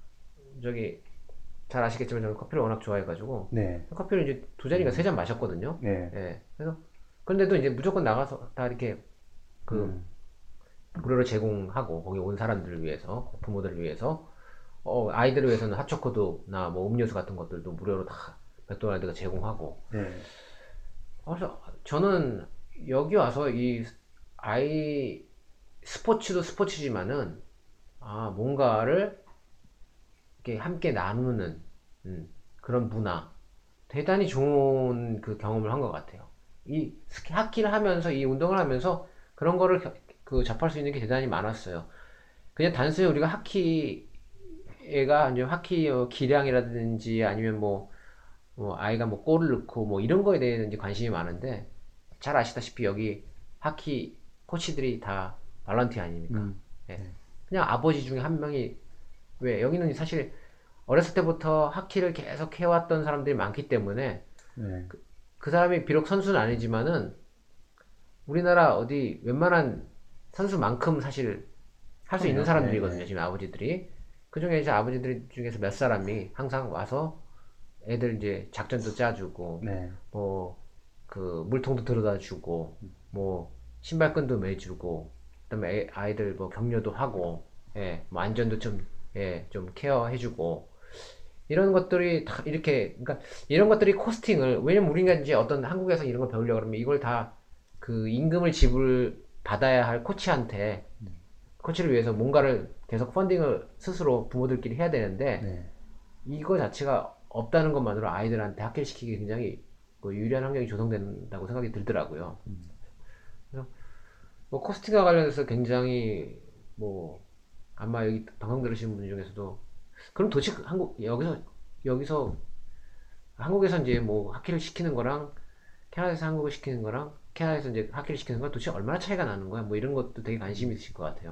저기 잘 아시겠지만 저는 커피를 워낙 좋아해가지고 네. 커피를 이제 두 잔인가 세 잔 마셨거든요. 네. 예. 그래서 그런데도 이제 무조건 나가서 다 이렇게 그 음. 무료로 제공하고 거기 온 사람들을 위해서 부모들을 위해서 아이들을 위해서는 핫초코도나 뭐 음료수 같은 것들도 무료로 다 맥도날드가 제공하고. 네. 그래서 저는 여기 와서 이 아이 스포츠도 스포츠지만은 뭔가를 이렇게 함께 나누는 그런 문화 대단히 좋은 그 경험을 한 것 같아요. 이 하키를 하면서 이 운동을 하면서 그런 거를 그 접할 수 있는 게 대단히 많았어요. 그냥 단순히 우리가 하키가 이제 하키 기량이라든지 아니면 뭐 아이가 뭐 골을 넣고 뭐 이런 거에 대해서 이제 관심이 많은데 잘 아시다시피 여기 하키 코치들이 다 발런티 아닙니까? 음. 예. 네. 그냥 아버지 중에 한 명이 왜 여기는 사실 어렸을 때부터 하키를 계속 해왔던 사람들이 많기 때문에 네. 그 사람이 비록 선수는 아니지만은 우리나라 어디 웬만한 선수만큼 사실 할 수 있는 그럼요. 사람들이거든요. 네. 지금 아버지들이. 그 중에 이제 아버지들 중에서 몇 사람이 항상 와서 애들 이제 작전도 짜주고 네. 뭐 그 물통도 들어다 주고 뭐 신발끈도 매주고 그다음에 아이들 뭐 격려도 하고 뭐 안전도 좀 케어해주고 이런 것들이 다 이렇게 그러니까 이런 것들이 코스팅을 왜냐면 우리가 이제 어떤 한국에서 이런 걸 배우려고 그러면 이걸 다 그 임금을 지불 받아야 할 코치한테 코치를 위해서 뭔가를 계속 펀딩을 스스로 부모들끼리 해야 되는데 네. 이거 자체가 없다는 것만으로 아이들한테 학교를 시키기 굉장히 그 유리한 환경이 조성된다고 생각이 들더라고요. 그래서 뭐 코스팅과 관련해서 굉장히 뭐 아마 여기 방송 들으시는 분 중에서도 그럼 도대체 한국 여기서 한국에서 이제 뭐 하키를 시키는 거랑 캐나다에서 한국을 시키는 거랑 캐나다에서 이제 하키를 시키는 거 도대체 얼마나 차이가 나는 거야? 뭐 이런 것도 되게 관심이 있으실 것 같아요.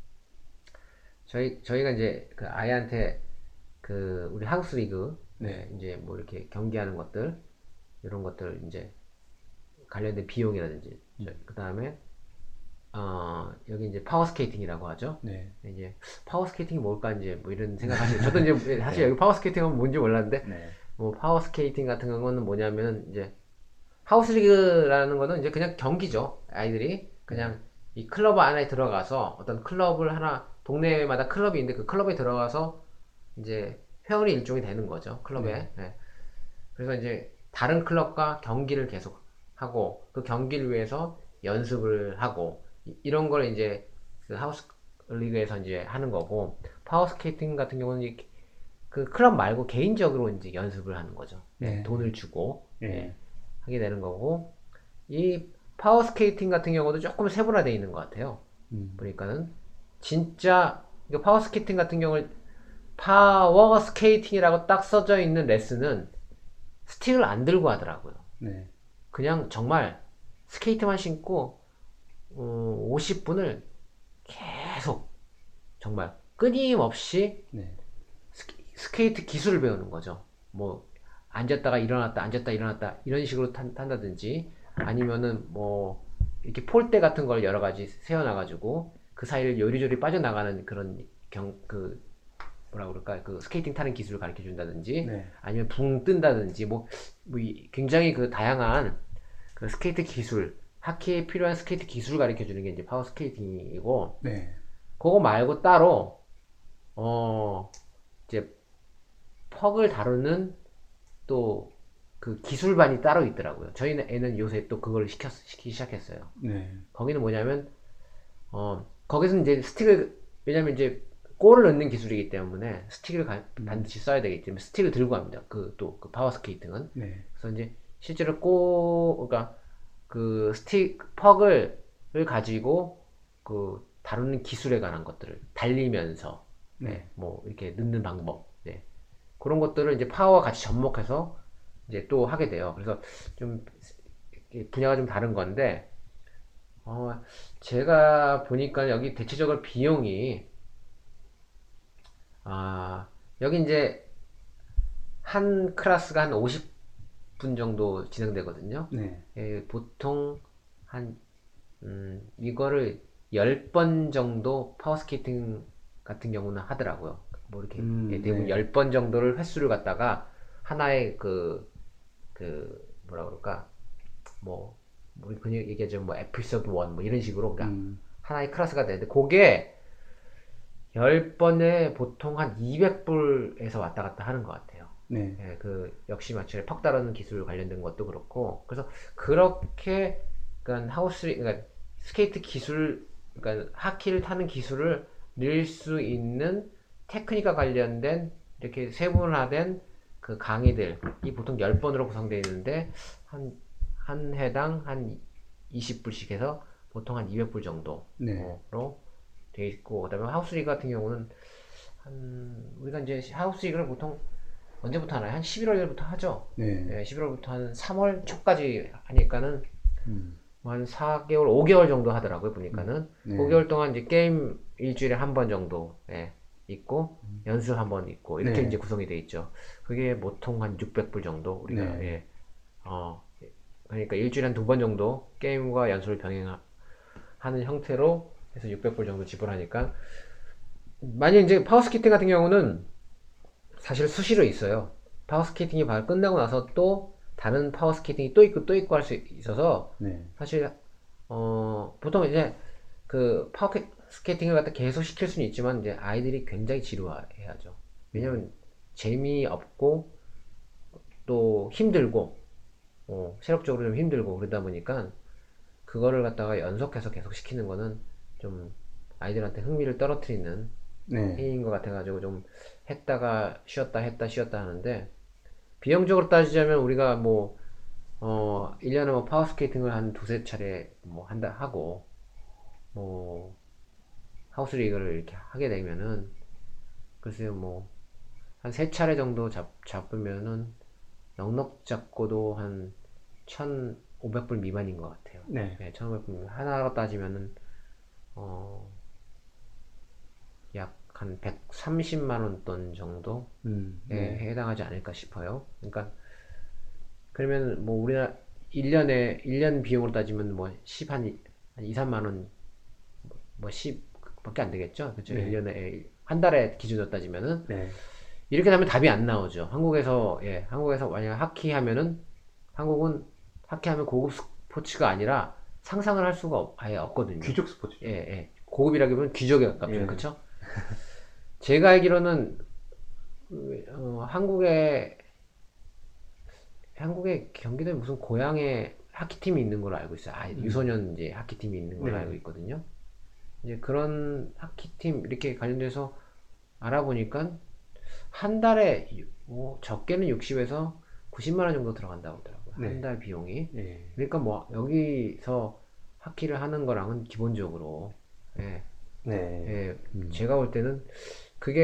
저희가 이제 그 아이한테 그 우리 하우스 리그 네. 이제 뭐 이렇게 경기하는 것들 이런 것들 이제 관련된 비용이라든지 그 다음에 여기 이제 파워스케이팅이라고 하죠. 네. 이제 파워스케이팅이 뭘까 이제 뭐 이런 생각하시죠. 저도 이제 사실 여기 파워스케이팅은 뭔지 몰랐는데 네. 뭐 파워스케이팅 같은 거는 뭐냐면 이제 하우스리그라는 거는 이제 그냥 경기죠. 아이들이 그냥 이 클럽 안에 들어가서 어떤 클럽을 하나 동네마다 클럽이 있는데 그 클럽에 들어가서 이제 회원이 일종이 되는 거죠. 클럽에. 네. 그래서 이제 다른 클럽과 경기를 계속 하고 그 경기를 위해서 연습을 하고 이런 걸 이제 그 하우스 리그에서 이제 하는 거고 파워스케이팅 같은 경우는 이제 그 클럽 말고 개인적으로 이제 연습을 하는 거죠. 네. 돈을 주고 네. 하게 되는 거고 이 파워스케이팅 같은 경우도 조금 세분화되어 있는 것 같아요. 보니까는 진짜 이거 파워스케이팅 같은 경우는 파워스케이팅이라고 딱 써져 있는 레슨은 스틱을 안 들고 하더라고요. 네. 그냥 정말 스케이트만 신고 50분을 계속 정말 끊임없이 네. 스케이트 기술을 배우는 거죠. 뭐 앉았다가 일어났다 앉았다 일어났다 이런 식으로 탄다든지 아니면은 뭐 이렇게 폴대 같은 걸 여러 가지 세워놔가지고 그 사이를 요리조리 빠져나가는 그런 그 뭐라 그럴까 그 스케이팅 타는 기술을 가르쳐 준다든지 네. 아니면 붕 뜬다든지 굉장히 그 다양한 그 스케이트 기술 하키에 필요한 스케이트 기술을 가르쳐 주는 게 이제 파워 스케이팅이고 네. 그거 말고 따로 이제 퍽을 다루는 또 그 기술반이 따로 있더라고요. 저희는 애는 요새 또 그걸 시키기 시작했어요. 네. 거기는 뭐냐면 거기서 이제 스틱을 왜냐면 이제 골을 넣는 기술이기 때문에 스틱을 반드시 써야 되기 때문에 스틱을 들고 갑니다. 그 파워 스케이팅은. 네. 그래서 이제 실제로 그러니까 그 스틱 퍽을 가지고 그 다루는 기술에 관한 것들을 달리면서 네. 뭐 이렇게 넣는 방법, 그런 것들을 이제 파워와 같이 접목해서 이제 또 하게 돼요. 그래서 좀 분야가 좀 다른 건데, 제가 보니까 여기 대체적으로 비용이, 여기 이제 한 클래스가 한 50분 정도 진행되거든요. 네. 보통 한, 이거를 10번 정도 파워스케이팅 같은 경우는 하더라고요. 뭐 이렇게 대부분 네. 10번 정도를 횟수를 갖다가 하나의 뭐라 그럴까, 우리 그냥 얘기하죠. 뭐 에피소드 1 뭐 이런 식으로, 그러니까 하나의 클래스가 되는데 그게 10번에 보통 한 200불에서 왔다 갔다 하는 것 같아요. 네. 역시 마치 퍽 다루는 기술 관련된 것도 그렇고, 그래서 그렇게, 그러니까 그러니까 스케이트 기술, 그러니까 하키를 타는 기술을 늘 수 있는 테크닉과 관련된 이렇게 세분화된 그 강의들이 보통 10번으로 구성되어 있는데, 한 해당 한 20불씩 해서 보통 한 200불 정도로 네. 되어 있고, 그 다음에 하우스리그 같은 경우는 우리가 이제 하우스리그를 보통 언제부터 하나요? 한 11월부터 하죠. 네. 11월부터 한 3월 초까지 하니까는 음. 한 4개월, 5개월 정도 하더라고요, 보니까는. 네. 5개월 동안 이제 게임 일주일에 한 번 정도, 있고, 연습 한 번 있고, 이렇게 네. 이제 구성이 돼 있죠. 그게 보통 한 600불 정도, 우리가, 네. 그러니까 일주일에 한 2번 정도 게임과 연습을 병행하는 형태로 해서 600불 정도 지불하니까, 만약 이제 파워스케이팅 같은 경우는 사실 수시로 있어요. 파워스케이팅이 끝나고 나서 또 다른 파워스케이팅이 또 있고 또 있고 할 수 있어서, 네. 사실 보통 이제 그 파워스케이팅을 갖다 계속 시킬 수는 있지만 이제 아이들이 굉장히 지루해하죠. 왜냐면 재미없고 또 힘들고, 체력적으로 좀 힘들고 그러다 보니까 그거를 갖다가 연속해서 계속 시키는 거는 좀 아이들한테 흥미를 떨어뜨리는 네. 행위인 것 같아가지고 좀 했다가 쉬었다 했다 쉬었다 하는데, 비용적으로 따지자면 우리가 1년에 뭐 파워스케이팅을 한 두세 차례 뭐 한다 하고, 뭐 하우스 리그를 이렇게 하게 되면은 글쎄요, 뭐 한 세 차례 정도 잡으면은 넉넉 잡고도 한 1,500불 미만인 것 같아요. 네. 1,500불 하나로 따지면은 약 한 130만 원 돈 정도에 네. 해당하지 않을까 싶어요. 그러니까 그러면 뭐 우리나라 1년 비용으로 따지면 뭐 10한 2, 3만 원, 뭐 10밖에 안 되겠죠. 그렇죠. 네. 1년에 한 달에 기준으로 따지면은 네. 이렇게 하면 답이 안 나오죠. 한국에서 만약 하키 하면은, 한국은 하키 하면 고급 스포츠가 아니라 상상을 할 수가 아예 없거든요. 귀족 스포츠죠. 고급이라기보다는 귀족에 가깝죠. 예. 그렇죠? 제가 알기로는 한국에 경기도에 무슨 고향에 하키팀이 있는 걸로 알고 있어요. 유소년 이제 하키팀이 있는 걸로 네. 알고 있거든요. 이제 그런 하키팀 이렇게 관련돼서 알아보니까 한 달에 적게는 60에서 90만 원 정도 들어간다고 하더라고요. 네. 한 달 비용이. 예. 그러니까 뭐 여기서 하키를 하는 거랑은 기본적으로, 네. 제가 볼 때는 그게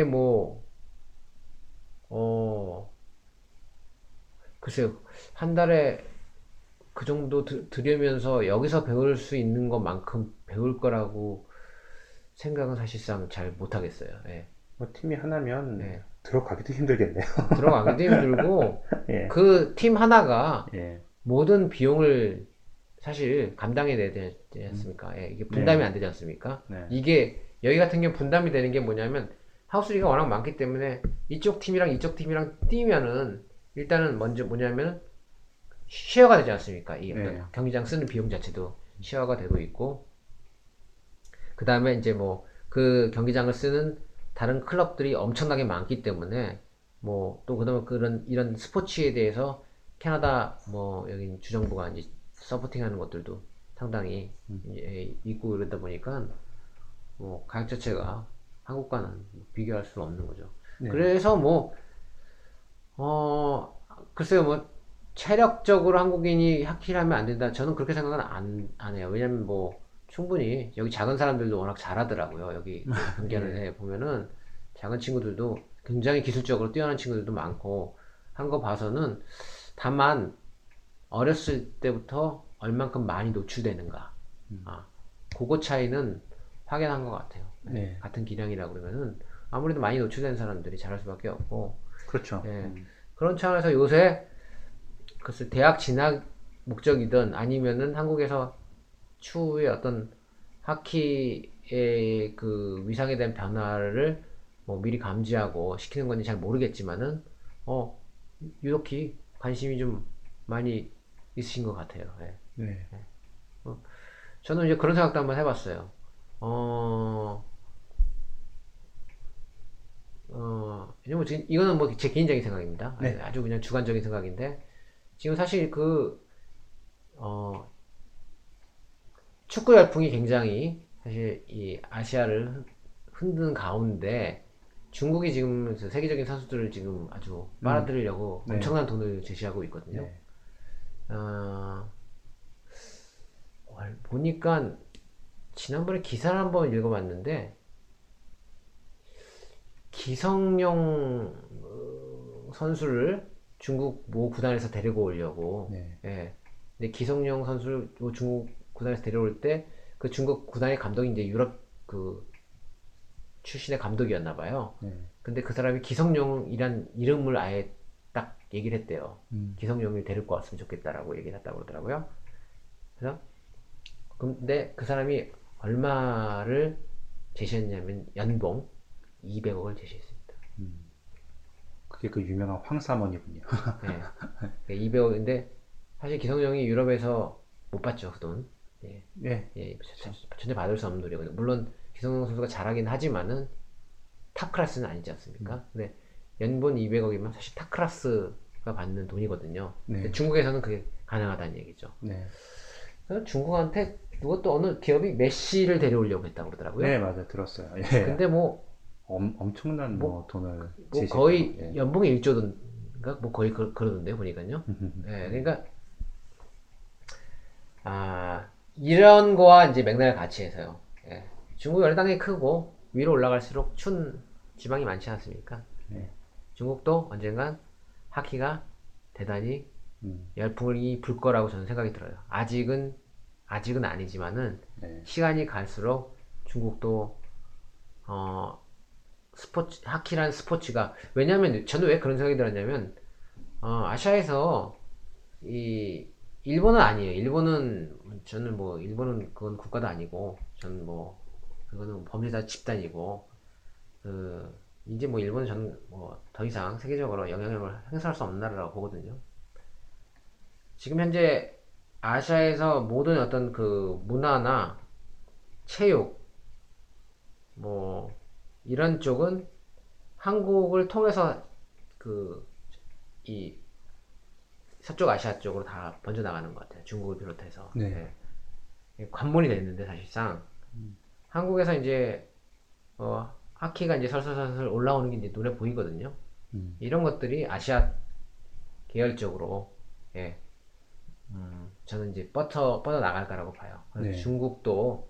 글쎄요, 한 달에 그 정도 들으면서 여기서 배울 수 있는 것만큼 배울 거라고 생각은 사실상 잘 못하겠어요. 뭐 팀이 하나면 네. 들어가기도 힘들겠네요. 들어가기도 힘들고, 예. 그 팀 하나가 예. 모든 비용을 사실 감당해야 되지 않습니까? 이게 분담이 안 되지 않습니까? 네. 이게 여기 같은 경우 분담이 되는 게 뭐냐면, 하우스리가 워낙 많기 때문에 이쪽 팀이랑 이쪽 팀이랑 뛰면은 일단은 먼저 뭐냐면 쉐어가 되지 않습니까? 이 네. 경기장 쓰는 비용 자체도 쉐어가 되고 있고, 그 다음에 이제 뭐 그 경기장을 쓰는 다른 클럽들이 엄청나게 많기 때문에, 뭐 또 그다음에 이런 스포츠에 대해서 캐나다 뭐 여기 주정부가 이제 서포팅하는 것들도 상당히 있고, 그러다 보니까 뭐 가격 자체가 한국과는 비교할 수 없는 거죠. 네. 그래서 뭐, 글쎄요, 뭐, 체력적으로 한국인이 하키를 하면 안 된다. 저는 그렇게 생각은 안 해요. 왜냐면 뭐, 충분히, 여기 작은 사람들도 워낙 잘하더라고요. 여기 경기하는 예. 애 보면은, 작은 친구들도 굉장히 기술적으로 뛰어난 친구들도 많고, 한 거 봐서는, 다만, 어렸을 때부터 얼만큼 많이 노출되는가. 아, 그거 차이는 확연한 것 같아요. 예, 네. 같은 기량이라 그러면은, 아무래도 많이 노출된 사람들이 잘할 수밖에 없고, 그렇죠. 예, 그런 차원에서 요새 글쎄 대학 진학 목적이든 아니면은 한국에서 추후에 어떤 하키의 그 위상에 대한 변화를 뭐 미리 감지하고 시키는 건지 잘 모르겠지만은 어 유독히 관심이 좀 많이 있으신 것 같아요. 예. 네. 저는 이제 그런 생각도 한번 해봤어요. 어, 이거 지금 이거는 뭐 제 개인적인 생각입니다. 네. 아주 그냥 주관적인 생각인데 지금 사실 어, 축구 열풍이 굉장히 사실 이 아시아를 흔드는 가운데 중국이 지금 세계적인 선수들을 지금 아주 빨아들이려고 네. 엄청난 돈을 제시하고 있거든요. 네. 어, 보니까 지난번에 기사를 한번 읽어봤는데 기성용 선수를 중국 모 구단에서 데리고 오려고. 네. 예. 근데 기성용 선수를 중국 구단에서 데려올 때 그 중국 구단의 감독이 이제 유럽 그 출신의 감독이었나 봐요. 네. 근데 그 사람이 기성용이란 이름을 아예 딱 얘기를 했대요. 기성용을 데리고 왔으면 좋겠다라고 얘기를 했다고 그러더라고요. 그래서 근데 그 사람이 얼마를 제시했냐면 연봉 200억을 제시했습니다. 그게 그 유명한 황사먼이군요. 네. 200억인데 사실 기성용이 유럽에서 못 받죠 그 돈. 예. 네. 예, 전혀 받을 수 없는 돈이거든요. 물론 기성용 선수가 잘하긴 하지만은 탑 클래스는 아니지 않습니까? 근데 연봉 200억이면 사실 탑 클래스가 받는 돈이거든요. 근데 네. 중국에서는 그게 가능하다는 얘기죠. 네. 그래서 중국한테 누가 또 어느 기업이 메시를 데려오려고 했다고 그러더라고요. 네, 맞아요. 들었어요. 예. 근데 엄청난 뭐 돈을 거의 제시했다고. 예. 연봉이 1조 돈인가? 뭐 거의 그러던데요, 보니까요. 예, 그러니까, 이런 거와 이제 맥락을 같이 해서요. 예. 중국이 워낙에 크고 위로 올라갈수록 춘 지방이 많지 않습니까? 예. 중국도 언젠간 하키가 대단히 열풍이 불 거라고 저는 생각이 들어요. 아직은 아니지만은 네. 시간이 갈수록 중국도 하키라는 스포츠가 왜냐면 저는 왜 그런 생각이 들었냐면 아시아에서 이 일본은 아니에요. 저는 뭐 일본은 그건 국가도 아니고 저는 뭐 그거는 범죄자 집단이고 이제 뭐 일본은 저는 뭐 더 이상 세계적으로 영향력을 행사할 수 없는 나라라고 보거든요. 지금 현재 아시아에서 모든 어떤 그 문화나 체육 뭐 이런 쪽은 한국을 통해서 이 서쪽 아시아 쪽으로 다 번져 나가는 것 같아요. 중국을 비롯해서. 네. 예. 관문이 됐는데 사실상 한국에서 이제 하키가 이제 설설설설 올라오는 게 이제 눈에 보이거든요. 이런 것들이 아시아 계열적으로 예. 저는 이제 뻗어 나갈 거라고 봐요. 그래서 네. 중국도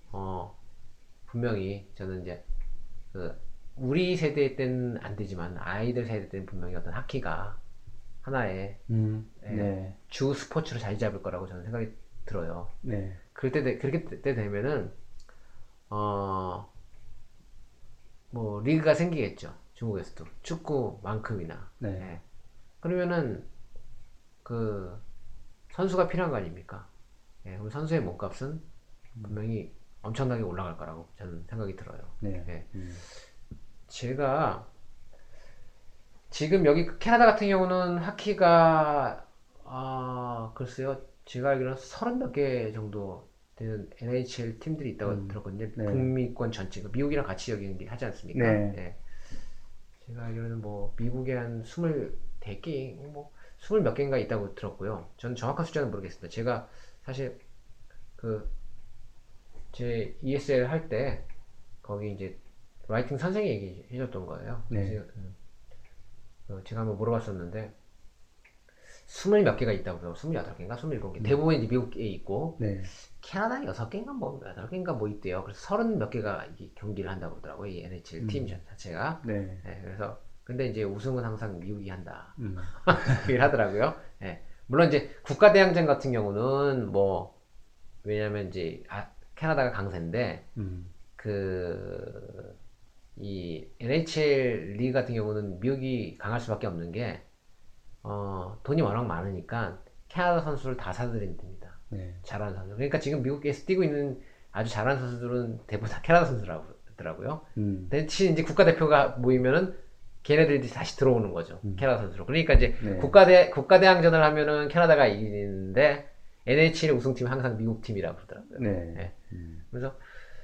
분명히 저는 이제 우리 세대 때는 안 되지만 아이들 세대 때는 분명히 어떤 하키가 하나의 네. 주 스포츠로 자리 잡을 거라고 저는 생각이 들어요. 네. 그렇게 때 되면은 뭐 리그가 생기겠죠. 중국에서도 축구만큼이나. 네. 예. 그러면은 그 선수가 필요한 거 아닙니까? 예, 그럼 선수의 몸값은 분명히 엄청나게 올라갈 거라고 저는 생각이 들어요. 네. 예. 제가 지금 여기 캐나다 같은 경우는 하키가 글쎄요 제가 알기로는 30몇 개 정도 되는 NHL 팀들이 있다고 들었거든요. 네. 북미권 전체 미국이랑 같이 여기 하지 않습니까? 네. 예. 제가 알기로는 뭐 미국에 한 24개 뭐 20몇 개인가 있다고 들었고요. 저는 정확한 숫자는 모르겠습니다. 제가 사실 제 ESL 할 때 거기 이제 라이팅 선생이 얘기해 줬던 거예요. 네. 그래서 제가 한번 물어봤었는데 20몇 개가 있다고 그래요. 28개인가 27개. 대부분 이제 미국에 있고 네. 캐나다에 6개인가 뭐 8개인가 뭐 있대요. 그래서 30몇 개가 경기를 한다고 그러더라고요. 이 NHL 팀 자체가. 네. 네, 그래서 근데 이제 우승은 항상 미국이 한다. 음. 그 얘기를 하더라고요. 네. 물론 이제 국가대항전 같은 경우는 뭐 왜냐면 이제 캐나다가 강세인데 음. 이 NHL 리그 같은 경우는 미국이 강할 수밖에 없는 게 돈이 워낙 많으니까 캐나다 선수를 다 사들인답니다. 네. 잘하는 선수. 그러니까 지금 미국에서 뛰고 있는 아주 잘하는 선수들은 대부분 다 캐나다 선수라고 하더라고요. 대신 이제 국가대표가 모이면은 걔네들이 다시 들어오는 거죠. 캐나다 선수로. 그러니까 이제 네. 국가대항전을 하면은 캐나다가 이기는데 NHL 우승팀은 항상 미국 팀이라고 그러더라고요. 네. 네. 그래서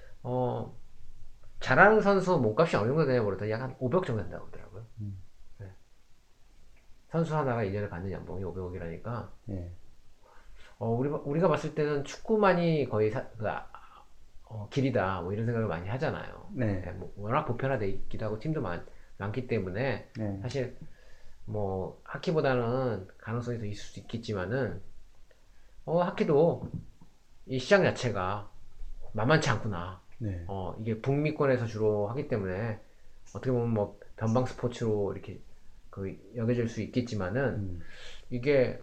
잘하는 선수 몸값이 어느 정도 되냐 모르겠다. 약 한 500 정도 된다고 하더라고요. 네. 선수 하나가 1년에 받는 연봉이 500억이라니까. 네. 우리가 봤을 때는 축구만이 거의 길이다. 뭐 이런 생각을 많이 하잖아요. 네. 네, 뭐 워낙 보편화돼 있기도 하고 팀도 많기 때문에 네. 사실 뭐 하키보다는 가능성이 더 있을 수 있겠지만은 하키도 이 시장 자체가 만만치 않구나. 네. 이게 북미권에서 주로 하기 때문에 어떻게 보면 뭐 변방 스포츠로 이렇게 여겨질 수 있겠지만은 이게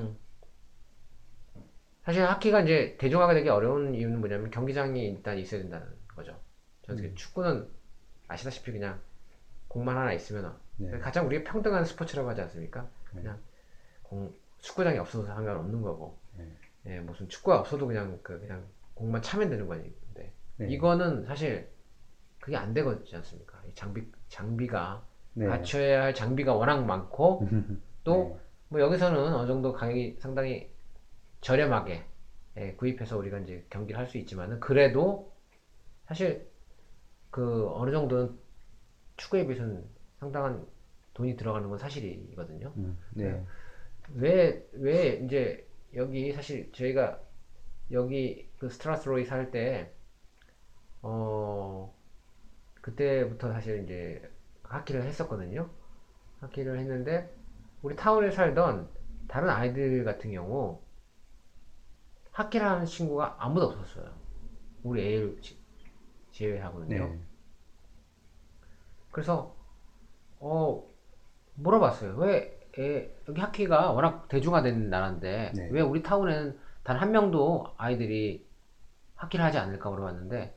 사실 하키가 이제 대중화가 되기 어려운 이유는 뭐냐면 경기장이 일단 있어야 된다는 거죠. 저는 축구는 아시다시피 그냥 공만 하나 있으면 네. 가장 우리가 평등한 스포츠라고 하지 않습니까? 네. 그냥 축구장이 없어도 상관없는 거고, 네. 예, 무슨 축구가 없어도 그냥 공만 차면 되는 거니까. 네. 이거는 사실 그게 안 되지 않습니까? 이 장비가 네. 갖춰야 할 장비가 워낙 많고 또 네. 뭐 여기서는 어느 정도 가격이 상당히 저렴하게 구입해서 우리가 이제 경기를 할 수 있지만은 그래도 사실 어느 정도는 축구에 비해서는 상당한 돈이 들어가는 건 사실이거든요. 네. 왜 이제 여기 사실 저희가 여기 그 스트라스로이 살 때 그때부터 사실 이제 하키를 했었거든요. 하키를 했는데 우리 타운에 살던 다른 아이들 같은 경우 하키를 하는 친구가 아무도 없었어요. 우리 애를 제외하고는요. 네. 그래서 물어봤어요. 여기 하키가 워낙 대중화된 나라인데 네. 왜 우리 타운에는 단 한 명도 아이들이 하키를 하지 않을까 물어봤는데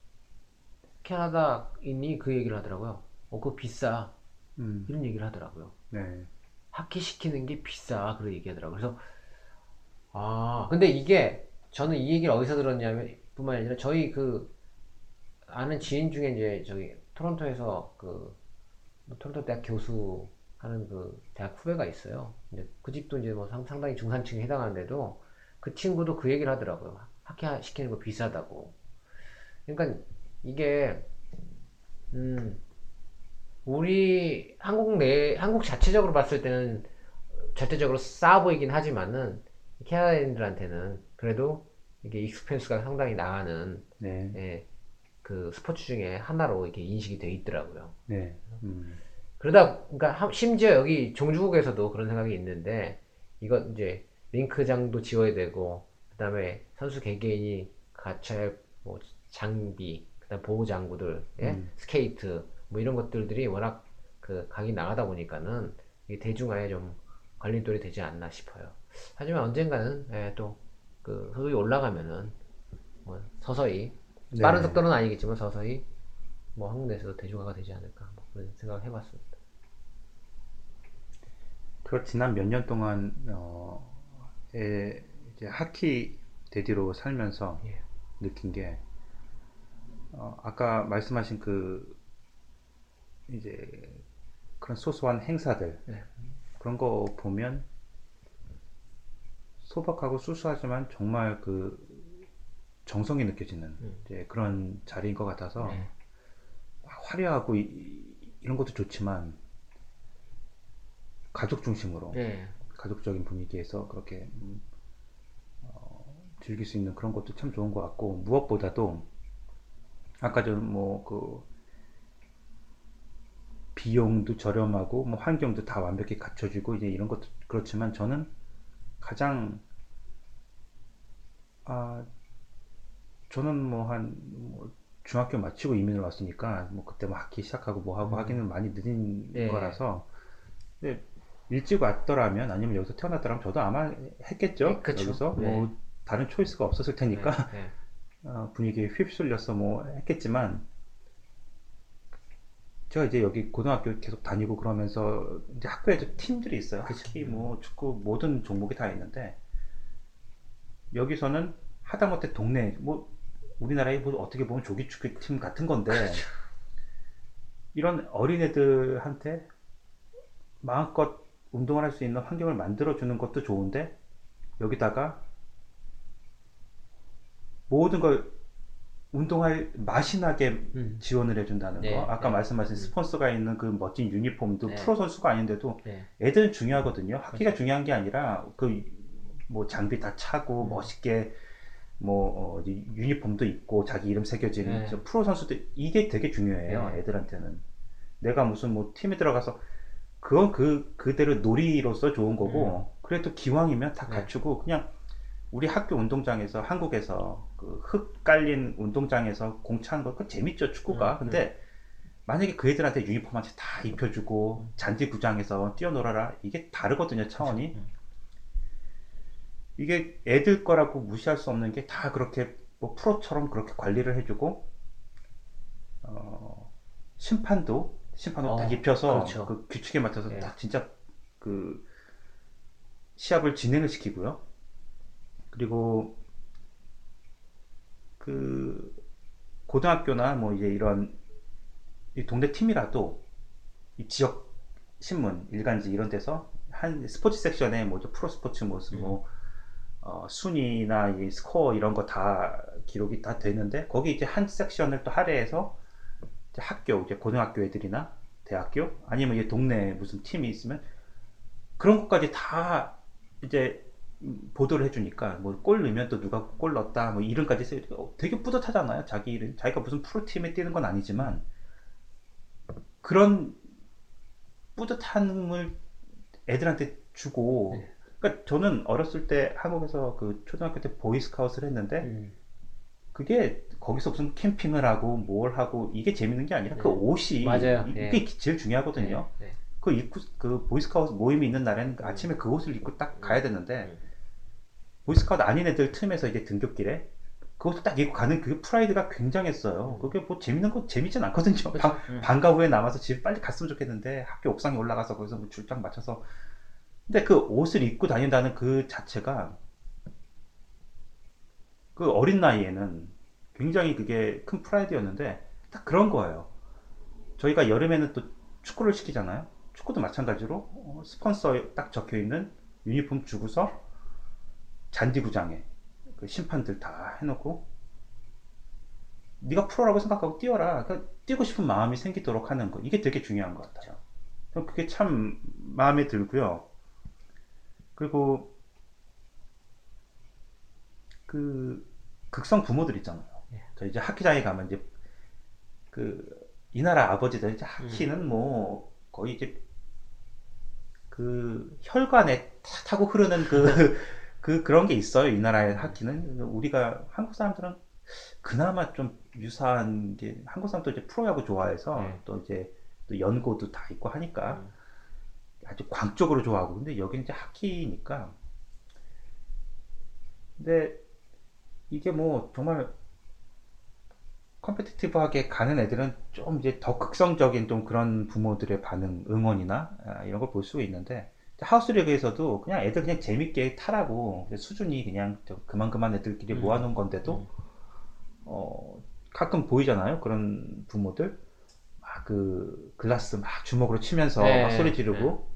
캐나다인이 그 얘기를 하더라고요. 그거 비싸. 이런 얘기를 하더라고요. 네. 하키 시키는 게 비싸. 그런 얘기하더라고요. 그래서 근데 이게 저는 이 얘기를 어디서 들었냐면 뿐만 아니라 저희 아는 지인 중에 이제 저기 토론토에서 토론토 대학 교수 하는 대학 후배가 있어요. 이제 그 집도 이제 뭐 상당히 중산층에 해당하는데도 그 친구도 그 얘기를 하더라고요. 하키 시키는 거 비싸다고. 그러니까 이게 우리 한국 자체적으로 봤을 때는 절대적으로 싸 보이긴 하지만은 캐나다인들한테는 그래도 이게 익스펜스가 상당히 나가는 네. 그 스포츠 중에 하나로 이렇게 인식이 돼 있더라고요. 네. 그러니까 심지어 여기 종주국에서도 그런 생각이 있는데 이거 이제 링크장도 지어야 되고 그다음에 선수 개개인이 갖춰야 할 뭐 장비, 그다음 보호 장구들, 스케이트 뭐 이런 것들이 워낙 각이 나가다 보니까는 이게 대중화에 좀 걸림돌이 되지 않나 싶어요. 하지만 언젠가는 또 소득이 올라가면은 뭐 서서히 네. 빠른 속도는 아니겠지만 서서히 뭐 한국 내에서도 대중화가 되지 않을까 뭐 그런 생각을 해봤습니다. 지난 몇 년 동안 이제 하키 대디로 살면서 예. 느낀 게 아까 말씀하신 이제 그런 소소한 행사들 네. 그런 거 보면 소박하고 수수하지만 정말 정성이 느껴지는 이제 그런 자리인 것 같아서 네. 화려하고 이런 것도 좋지만 가족 중심으로 네. 가족적인 분위기에서 그렇게 즐길 수 있는 그런 것도 참 좋은 것 같고 무엇보다도 아까 좀 비용도 저렴하고 뭐 환경도 다 완벽히 갖춰지고 이제 이런 것도 그렇지만 저는 가장 아 저는 뭐 중학교 마치고 이민을 왔으니까 뭐 그때 뭐 학기 시작하고 뭐 하고 하기는 많이 늦은 네. 거라서 근데 일찍 왔더라면 아니면 여기서 태어났더라면 저도 아마 했겠죠. 그쵸. 여기서 네. 뭐 다른 초이스가 없었을 테니까 네. 네. 분위기에 휩쓸려서 뭐 했겠지만 제가 이제 여기 고등학교 계속 다니고 그러면서 이제 학교에도 팀들이 있어요. 그쵸. 하키, 뭐 축구 모든 종목이 다 있는데 여기서는 하다못해 동네 뭐 우리나라의 뭐 어떻게 보면 조기축구 팀 같은 건데 그렇죠. 이런 어린애들한테 마음껏 운동을 할 수 있는 환경을 만들어 주는 것도 좋은데 여기다가 모든 걸 운동할 맛이 나게 음. 지원을 해준다는 거. 네. 아까 네. 말씀하신 스폰서가 있는 그 멋진 유니폼도 네. 프로 선수가 아닌데도 네. 애들은 중요하거든요. 그렇죠. 하키가 중요한 게 아니라 그 뭐 장비 다 차고 멋있게 뭐 유니폼도 있고 자기 이름 새겨진 네. 저 프로 선수들 이게 되게 중요해요. 네. 애들한테는. 내가 무슨 뭐 팀에 들어가서 그건 그대로 놀이로서 좋은 거고 그래도 기왕이면 다 네. 갖추고 그냥 우리 학교 운동장에서 한국에서 그 흙 깔린 운동장에서 공 차는 거 그거 재밌죠 축구가. 근데 만약에 그 애들한테 유니폼 한 채 다 입혀주고 잔디 구장에서 뛰어놀아라 이게 다르거든요 그렇죠. 차원이. 이게 애들 거라고 무시할 수 없는 게 다 그렇게 뭐 프로처럼 그렇게 관리를 해주고 심판도 딱 입혀서 그렇죠. 그 규칙에 맞춰서 예. 딱 진짜 그 시합을 진행을 시키고요. 그리고 그 고등학교나 뭐 이제 이런 이 동네 팀이라도 이 지역 신문 일간지 이런 데서 한 스포츠 섹션에 뭐죠 프로 스포츠 무슨 뭐 순위나 이 스코어 이런 거 다 기록이 다 되는데 거기 이제 한 섹션을 또 할애해서 이제 학교 이제 고등학교 애들이나 대학교 아니면 이제 동네 무슨 팀이 있으면 그런 것까지 다 이제 보도를 해주니까 뭐 골 넣으면 또 누가 골 넣었다 뭐 이름까지 쓰고 되게 뿌듯하잖아요. 자기 이름 자기가 무슨 프로팀에 뛰는 건 아니지만 그런 뿌듯함을 애들한테 주고 네. 그러니까 저는 어렸을 때 한국에서 그 초등학교 때 보이스카웃을 했는데 그게 거기서 무슨 캠핑을 하고 뭘 하고 이게 재밌는 게 아니라 그 네. 옷이 맞아요. 이게 예. 제일 네. 중요하거든요. 네. 그 입고 그 보이스카웃 모임이 있는 날에는 아침에 그 옷을 입고 딱 가야 되는데 음. 보이스카웃 아닌 애들 틈에서 이제 등굣길에 그것도 딱 입고 가는 그 프라이드가 굉장했어요. 그게 뭐 재밌는 거 재밌진 않거든요. 그렇죠. 방과 후에 남아서 집에 빨리 갔으면 좋겠는데 학교 옥상에 올라가서 거기서 뭐 줄장 맞춰서 근데 그 옷을 입고 다닌다는 그 자체가 그 어린 나이에는 굉장히 그게 큰 프라이드였는데 딱 그런 거예요. 저희가 여름에는 또 축구를 시키잖아요. 축구도 마찬가지로 스폰서 딱 적혀 있는 유니폼 주고서 잔디구장에 그 심판들 다 해놓고 네가 프로라고 생각하고 뛰어라. 그러니까 뛰고 싶은 마음이 생기도록 하는 거 이게 되게 중요한 것 같아요. 그게 참 마음에 들고요. 그리고 그 극성 부모들 있잖아요. 저 이제 하키장에 가면 이제 그 이 나라 아버지들 이제 하키는 뭐 거의 이제 그 혈관에 타고 흐르는 그런 게 있어요. 이 나라의 하키는 우리가 한국 사람들은 그나마 좀 유사한 게 한국 사람도 이제 프로야구 좋아해서 네. 또 이제 또 연고도 다 있고 하니까 아주 광적으로 좋아하고 근데 여기는 이제 하키니까 근데 이게 뭐 정말 컴페티티브하게 가는 애들은 좀 이제 더 극성적인 좀 그런 부모들의 반응, 응원이나 이런 걸 볼 수 있는데 하우스 리그에서도 그냥 애들 그냥 재밌게 타라고 수준이 그냥 그만 애들끼리 모아놓은 건데도 가끔 보이잖아요. 그런 부모들 막 그 글라스 막 주먹으로 치면서 막 소리 네. 네. 지르고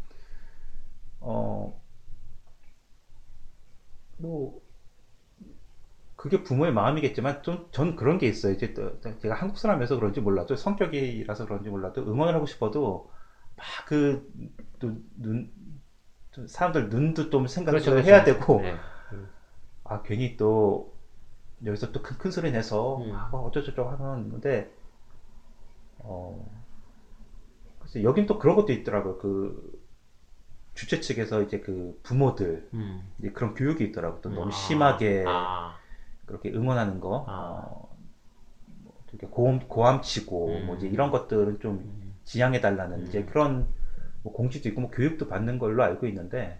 뭐 그게 부모의 마음이겠지만 좀 전 그런 게 있어요. 이제 또 제가 한국 사람이라서 그런지 몰라도 성격이라서 그런지 몰라도 응원을 하고 싶어도 막 그 눈 사람들 눈도 좀 그렇죠. 생각을 그렇죠. 해야 그렇죠. 되고 네. 괜히 또 여기서 또 큰 소리 내서 막 어쩌고저쩌고 하는 건데 어 그래서 여긴 또 그런 것도 있더라고요. 그 주최 측에서 이제 그 부모들 이제 그런 교육이 있더라고. 또 너무 심하게 아, 그렇게 응원하는 거, 아, 되게 고함치고 뭐 이제 이런 것들은 좀 지양해 달라는 이제 그런 뭐 공지도 있고 뭐 교육도 받는 걸로 알고 있는데,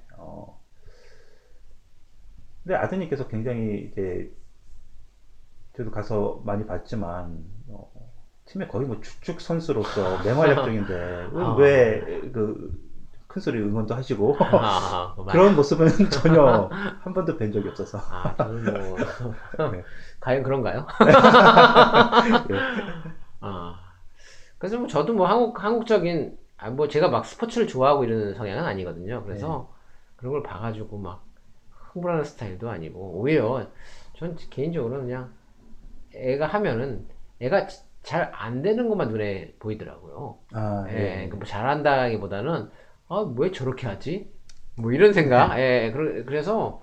근데 아드님께서 굉장히 이제 저도 가서 많이 봤지만 팀의 거의 뭐 주축 선수로서 맹활약 중인데 아, 왜 그 큰 소리 응원도 하시고 그 그런 모습은 전혀 한 번도 뵌 적이 없어서. 저는 뭐, 네. 과연 그런가요? 예. 아, 그래서 뭐 저도 뭐 한국적인, 뭐 제가 막 스포츠를 좋아하고 이러는 성향은 아니거든요. 네. 그래서 그런 걸 봐가지고 막 흥분하는 스타일도 아니고, 오히려 전 개인적으로 그냥 애가 하면은 애가 잘 안 되는 것만 눈에 보이더라고요. 아, 예, 예. 뭐 잘한다기보다는, 왜 저렇게 하지? 뭐 이런 생각? 예, 그래서,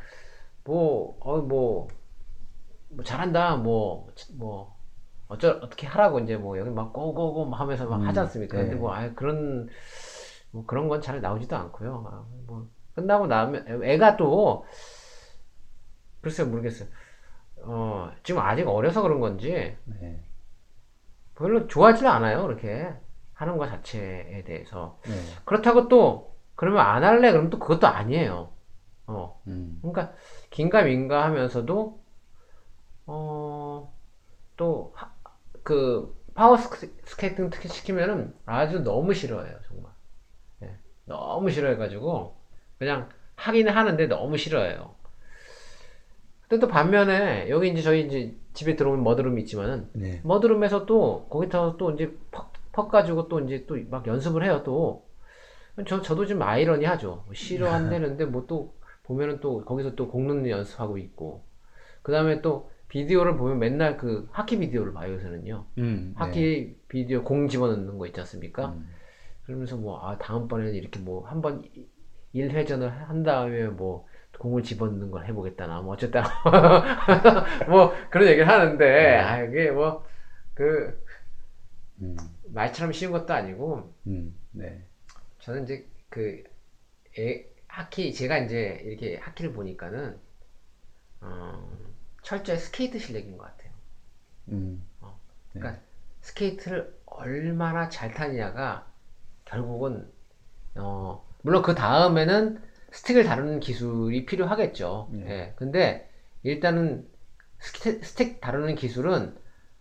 뭐 잘한다, 어떻게 하라고 이제 뭐 여기 막 고고고 막 하면서 막 하지 않습니까? 근데 예. 그런 건 잘 나오지도 않고요. 뭐, 끝나고 나면, 애가 또, 글쎄요, 모르겠어요. 지금 아직 어려서 그런 건지, 네. 별로 좋아하지는 않아요, 그렇게. 하는 것 자체에 대해서. 네. 그렇다고 또, 그러면 안 할래? 그러면 또 그것도 아니에요. 음. 그러니까, 긴가민가 하면서도, 어, 또, 파워 스케이팅 특히 시키면은 아주 너무 싫어해요, 정말. 예, 너무 싫어해가지고, 그냥 하기는 하는데 너무 싫어해요. 근데 또 반면에, 여기 이제 저희 이제 집에 들어오면 머드룸이 있지만은, 네. 머드룸에서 또, 거기서 또 이제 퍽 가지고 또 이제 또 막 연습을 해요, 또. 저도 좀 아이러니 하죠. 싫어한다는데 뭐 또, 보면은 또, 거기서 또 공론 연습하고 있고. 그 다음에 또, 비디오를 보면 맨날 그 하키 비디오를 봐요, 요새는요. 네. 하키 비디오 공 집어넣는 거 있지 않습니까? 음. 그러면서 뭐, 다음번에는 이렇게 뭐, 한번 1회전을 한 다음에 뭐, 공을 집어넣는 걸 해보겠다나, 뭐, 어쨌든, 뭐, 그런 얘기를 하는데, 네. 이게 뭐, 그, 음. 말처럼 쉬운 것도 아니고, 네. 저는 이제 그, 제가 이제 이렇게 하키를 보니까는, 어, 철저히 스케이트 실력인 것 같아요. 음. 네. 그러니까, 스케이트를 얼마나 잘 타느냐가, 결국은 물론 그 다음에는 스틱을 다루는 기술이 필요하겠죠. 네. 예. 근데 일단은 스틱 다루는 기술은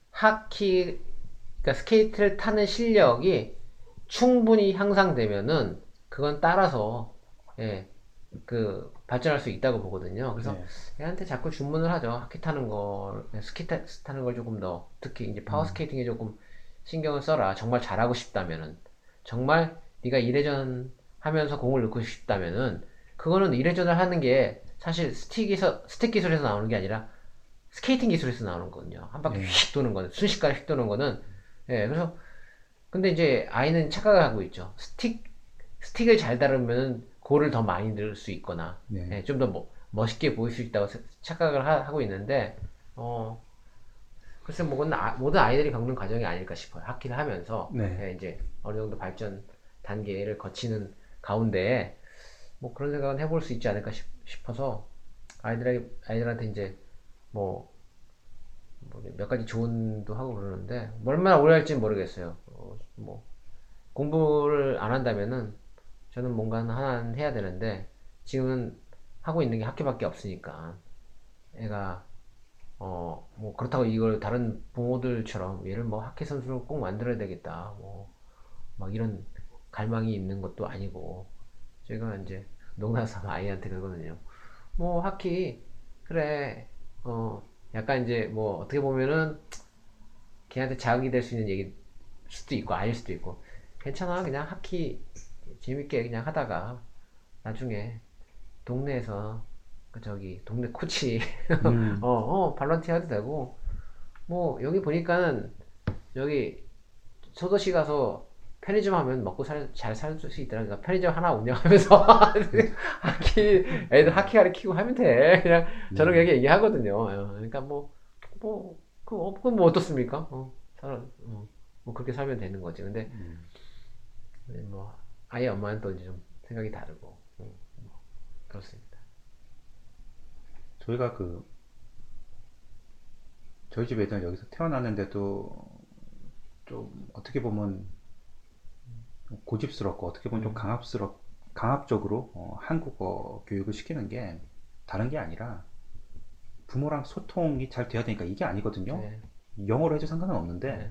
그러니까 스케이트를 타는 실력이 충분히 향상되면은 그건 따라서 예, 발전할 수 있다고 보거든요. 그래서 네. 애한테 자꾸 주문을 하죠. 하키 타는 걸, 스키 타는 걸 조금 더, 특히 이제 파워 스케이팅에 조금 신경을 써라. 정말 잘하고 싶다면은. 정말 네가 이래전 하면서 공을 넣고 싶다면은, 그거는 이래전을 하는 게 사실 스틱 기술에서 나오는 게 아니라 스케이팅 기술에서 나오는 거거든요. 한 바퀴 네. 휙 도는 거는, 순식간에 휙 도는 거는. 예, 그래서, 근데 이제 아이는 착각을 하고 있죠. 스틱을 잘 다루면 골을 더 많이 넣을 수 있거나, 네. 예, 좀 더 멋있게 보일 수 있다고 착각을 하고 있는데, 글쎄, 뭐, 그건 모든 아이들이 겪는 과정이 아닐까 싶어요. 하키를 하면서, 네. 예, 이제 어느 정도 발전 단계를 거치는 가운데, 뭐 그런 생각은 해볼 수 있지 않을까 싶어서, 아이들한테 이제, 뭐, 몇 가지 조언도 하고 그러는데, 뭐 얼마나 오래 할지는 모르겠어요. 뭐, 공부를 안 한다면은, 저는 뭔가 하나 해야 되는데, 지금은 하고 있는 게 학교밖에 없으니까, 애가, 뭐, 그렇다고 이걸 다른 부모들처럼, 얘를 뭐, 하키 선수로 꼭 만들어야 되겠다, 뭐, 막 이런 갈망이 있는 것도 아니고, 제가 이제, 농담삼아 아이한테 그러거든요. 뭐, 하키, 그래, 약간 이제, 뭐, 어떻게 보면은, 걔한테 자극이 될 수 있는 얘기일 수도 있고, 아닐 수도 있고, 괜찮아, 그냥 하키, 재밌게 그냥 하다가, 나중에, 동네에서, 동네 코치, 음. 발런티 해도 되고, 뭐, 여기 보니까는, 여기, 소도시 가서, 편의점 하면 먹고 잘 살 수 있더라. 그러니까 편의점 하나 운영하면서, 애들 하키 가르치고 하면 돼. 그냥, 저는 그렇게 얘기하거든요. 그러니까 그건 뭐 어떻습니까? 뭐, 그렇게 살면 되는 거지. 근데, 근데 뭐 아예 엄마는 또 이제 좀 생각이 다르고 그렇습니다. 저희가 그 저희 집 애들 여기서 태어났는데도 좀 어떻게 보면 고집스럽고 어떻게 보면 좀 강압적으로 한국어 교육을 시키는 게 다른 게 아니라 부모랑 소통이 잘 돼야 되니까 이게 아니거든요. 네, 영어로 해도 상관은 없는데 네,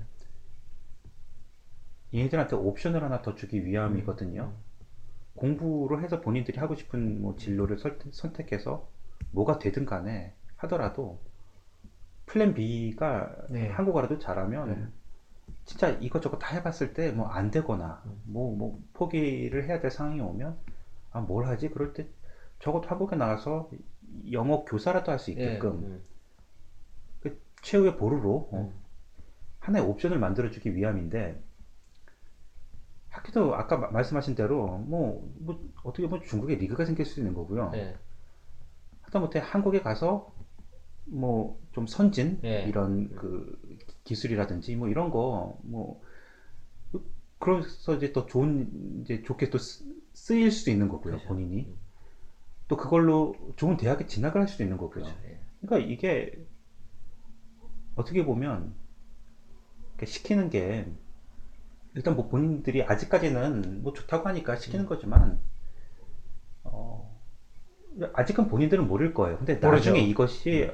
얘네들한테 옵션을 하나 더 주기 음, 위함이거든요. 공부를 해서 본인들이 하고 싶은 뭐 진로를 선택해서 뭐가 되든 간에 하더라도 플랜 B가 네, 한국어라도 네, 잘하면 진짜 이것저것 다 해봤을 때 뭐 안 되거나 뭐 포기를 해야 될 상황이 오면 아, 뭘 하지? 그럴 때 적어도 한국에 나가서 영어 교사라도 할 수 네, 있게끔 그 최후의 보루로 음, 하나의 옵션을 만들어주기 위함인데 학교도 아까 말씀하신 대로 뭐 어떻게 보면 중국에 리그가 생길 수 있는 거고요. 네, 하다못해 한국에 가서 뭐 좀 선진 네, 이런 그 기술이라든지 뭐 이런 거뭐 그래서 이제 더 좋은 이제 좋게 또 쓰일 수도 있는 거고요. 그렇죠. 본인이 또 그걸로 좋은 대학에 진학을 할 수도 있는 거고요. 그렇죠. 예. 그러니까 이게 어떻게 보면 시키는 게 일단 뭐 본인들이 아직까지는 뭐 좋다고 하니까 시키는 거지만 어, 아직은 본인들은 모를 거예요. 근데 나중에 모르죠. 이것이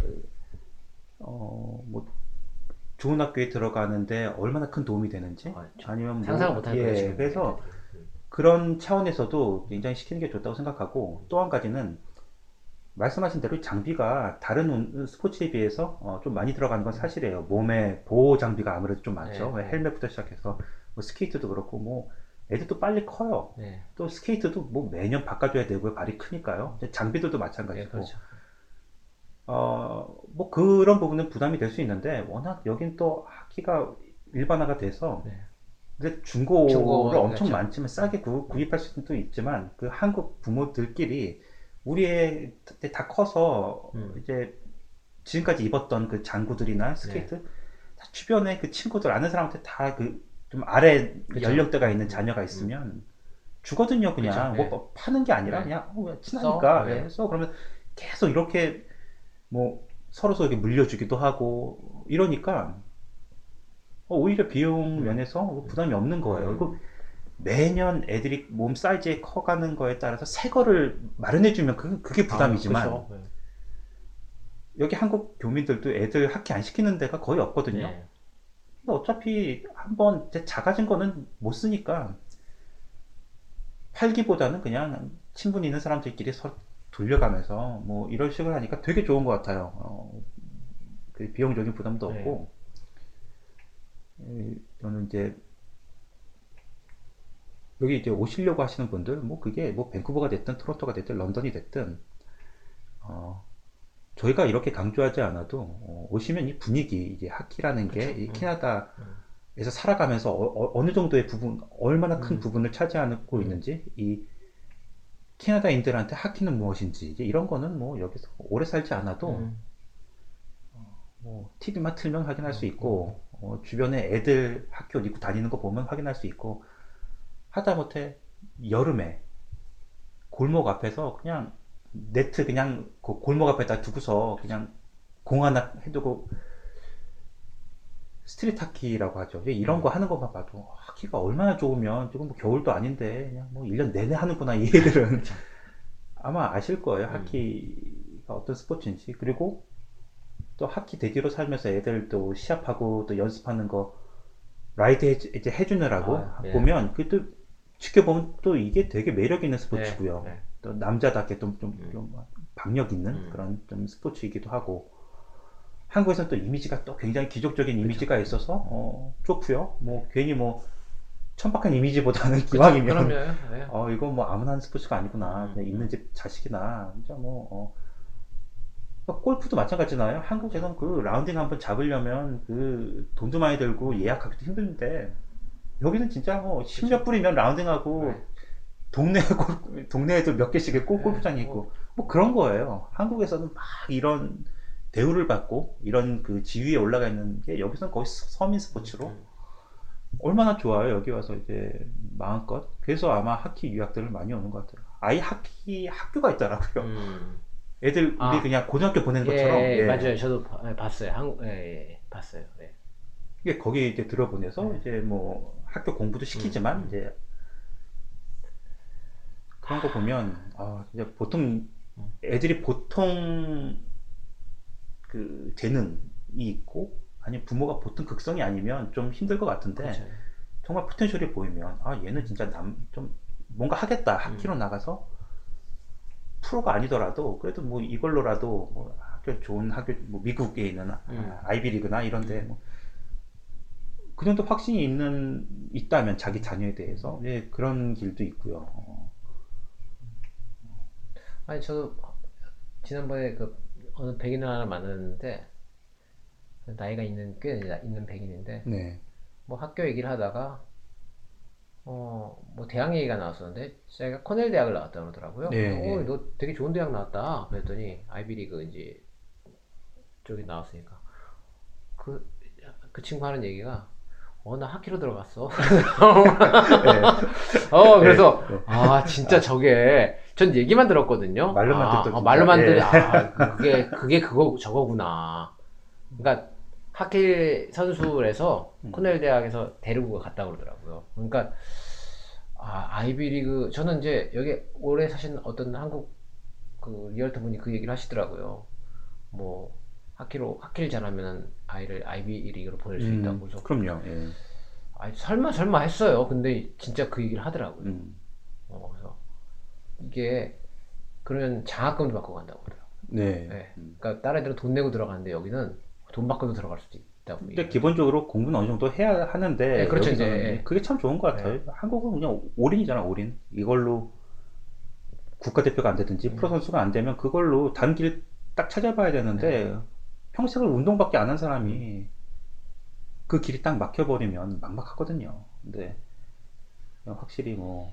뭐 좋은 학교에 들어가는데 얼마나 큰 도움이 되는지 아니면 상상을 뭐 못할 거예요, 예 지금 그래서 애들이. 그런 차원에서도 굉장히 시키는 게 좋다고 생각하고 또 한 가지는 말씀하신 대로 장비가 다른 스포츠에 비해서 좀 많이 들어가는 건 사실이에요. 몸에 보호 장비가 아무래도 좀 네, 많죠. 네, 헬멧부터 시작해서 뭐 스케이트도 그렇고 뭐 애들도 빨리 커요. 네, 또 스케이트도 뭐 매년 바꿔줘야 되고 발이 크니까요. 장비들도 네, 마찬가지고 그렇죠. 뭐 그런 부분은 부담이 될 수 있는데 워낙 여긴 또 학기가 일반화가 돼서 네. 근데 중고를 중고, 엄청 그렇죠. 많지만 싸게 구입할 수도 있지만 그 한국 부모들끼리 우리 애 다 커서 이제 지금까지 입었던 그 장구들이나 네, 스케이트 다 주변에 그 친구들 아는 사람한테 다 그 좀 아래 그렇죠. 연령대가 있는 자녀가 있으면 주거든요. 그렇죠. 그냥 예. 뭐 파는 게 아니라 네. 그냥 왜 써? 친하니까 네. 왜 써? 그러면 계속 이렇게 뭐 서로 이렇게 물려주기도 하고 이러니까 오히려 비용 음, 면에서 부담이 없는 거예요. 그리고 음, 매년 애들이 몸 사이즈에 커가는 거에 따라서 새 거를 마련해주면 그게 아, 부담이지만 그렇죠. 네. 여기 한국 교민들도 애들 학기 안 시키는 데가 거의 없거든요. 네. 근데 어차피 한번 작아진 거는 못 쓰니까 팔기보다는 그냥 친분 있는 사람들끼리 서로 돌려가면서 뭐 이런 식으로 하니까 되게 좋은 것 같아요. 그 비용적인 부담도 네. 없고 저는 이제 여기 이제 오시려고 하시는 분들 뭐 그게 뭐 밴쿠버가 됐든 토론토가 됐든 런던이 됐든 어, 저희가 이렇게 강조하지 않아도 오시면 이 분위기 이게 학기라는 게 그렇죠. 이 캐나다에서 살아가면서 느 정도의 부분 얼마나 큰 음, 부분을 차지하고 음, 있는지 이 캐나다인들한테 학기는 무엇인지 이제 이런 거는 뭐 여기서 오래 살지 않아도 음, 뭐 TV만 틀면 확인할 수 음. 있고 주변에 애들 학교 입고 다니는 거 보면 확인할 수 있고 하다못해 여름에 골목 앞에서 그냥 네트 그냥 그 골목 앞에다 두고서 그냥 공 하나 해두고 스트리트 하키라고 하죠. 이런 거 하는 것만 봐도 하키가 얼마나 좋으면 지금 뭐 겨울도 아닌데 그냥 뭐 1년 내내 하는구나 이 애들은 아마 아실 거예요. 음. 하키가 어떤 스포츠인지. 그리고 또 하키 대기로 살면서 애들 또 시합하고 또 연습하는 거 라이드 이제 해주느라고 아, 네. 보면 그또 지켜보면 또 이게 되게 매력 있는 네. 스포츠고요. 네. 또 남자답게 좀 박력 있는 음. 그런 좀 스포츠이기도 하고 한국에서는 또 이미지가 또 굉장히 기족적인 그렇죠. 이미지가 있어서 좋고요. 뭐 괜히 뭐 천박한 이미지보다는 그렇죠. 기왕이면 그럼요. 네. 이거 뭐 아무나 하는 스포츠가 아니구나. 음, 그냥 있는 집 자식이나 진짜 뭐 그러니까 골프도 마찬가지잖아요. 한국에선 그 라운딩 한번 잡으려면 그 돈도 많이 들고 예약하기도 힘든데 여기는 진짜 뭐 그렇죠. 10몇 불이면 라운딩하고 네. 동네에도 몇 개씩의 네. 골프장이 뭐, 있고 뭐 그런 거예요. 한국에서는 막 이런 대우를 받고 이런 그 지위에 올라가 있는 게 여기서는 거의 서민 스포츠로 얼마나 좋아요. 여기 와서 이제 마음껏. 그래서 아마 하키 유학들을 많이 오는 것 같아요. 아예 하키 학교가 있더라고요. 음. 애들 우리 아, 그냥 고등학교 보내는 것처럼 예, 예. 맞아요. 저도 봤어요. 봤어요. 예. 이게 거기 이제 들어보내서 예. 이제 뭐 학교 공부도 시키지만 음. 이제 그런 거 보면 아 진짜 보통 애들이 보통 그 재능이 있고 아니면 부모가 보통 극성이 아니면 좀 힘들 것 같은데 그렇죠. 정말 포텐셜이 보이면 아 얘는 진짜 남 좀 뭔가 하겠다 음. 학기로 나가서 프로가 아니더라도 그래도 뭐 이걸로라도 뭐 학교 좋은 학교 뭐 미국에 있는 음. 아이비리그나 이런데 뭐 그 정도 확신이 있다면 자기 자녀에 대해서 예, 그런 길도 있고요. 아니, 저도 지난번에 그 어느 백인을 하나 만났는데, 나이가 있는 백인인데, 네, 뭐 학교 얘기를 하다가, 뭐 대학 얘기가 나왔었는데, 제가 코넬 대학을 나왔다 그러더라고요. 네, 그래서, 예. 너 되게 좋은 대학 나왔다. 그랬더니, 아이비리그 이제 쪽에 나왔으니까. 그, 그 친구 하는 얘기가, 나 학기로 들어갔어. 예, 그래서, 예. 진짜 저게, 전 얘기만 들었거든요. 말로만 듣던 진짜 말로만 예. 그게 저거구나. 그러니까, 하키 선수에서 코넬 대학에서 데리고 갔다 그러더라고요. 그러니까, 아이비리그, 저는 이제 여기 오래 사신 어떤 한국 그 리얼터 분이 그 얘기를 하시더라고요. 뭐, 하키를 잘하면 아이를 아이비리그로 보낼 수 있다고. 그래서, 그럼요. 예. 설마 했어요. 근데 진짜 그 얘기를 하더라고요. 음, 그래서 이게 그러면 장학금도 받고 간다고 그러더라고요. 네. 네. 그러니까 다른 애들은 돈 내고 들어가는데 여기는 돈 받고도 들어갈 수도 있다고 근데 얘기를. 기본적으로 공부는 어느 정도 해야 네, 하는데 그렇죠 이제. 여기서는 예. 그게 참 좋은 것 같아요. 예. 한국은 그냥 올인이잖아, 올인. 이걸로 국가대표가 안 되든지 프로 선수가 안 되면 그걸로 다른 길 딱 찾아봐야 네. 되는데 평생을 운동밖에 안 한 사람이 그 길이 딱 막혀버리면 막막하거든요. 근데 확실히 뭐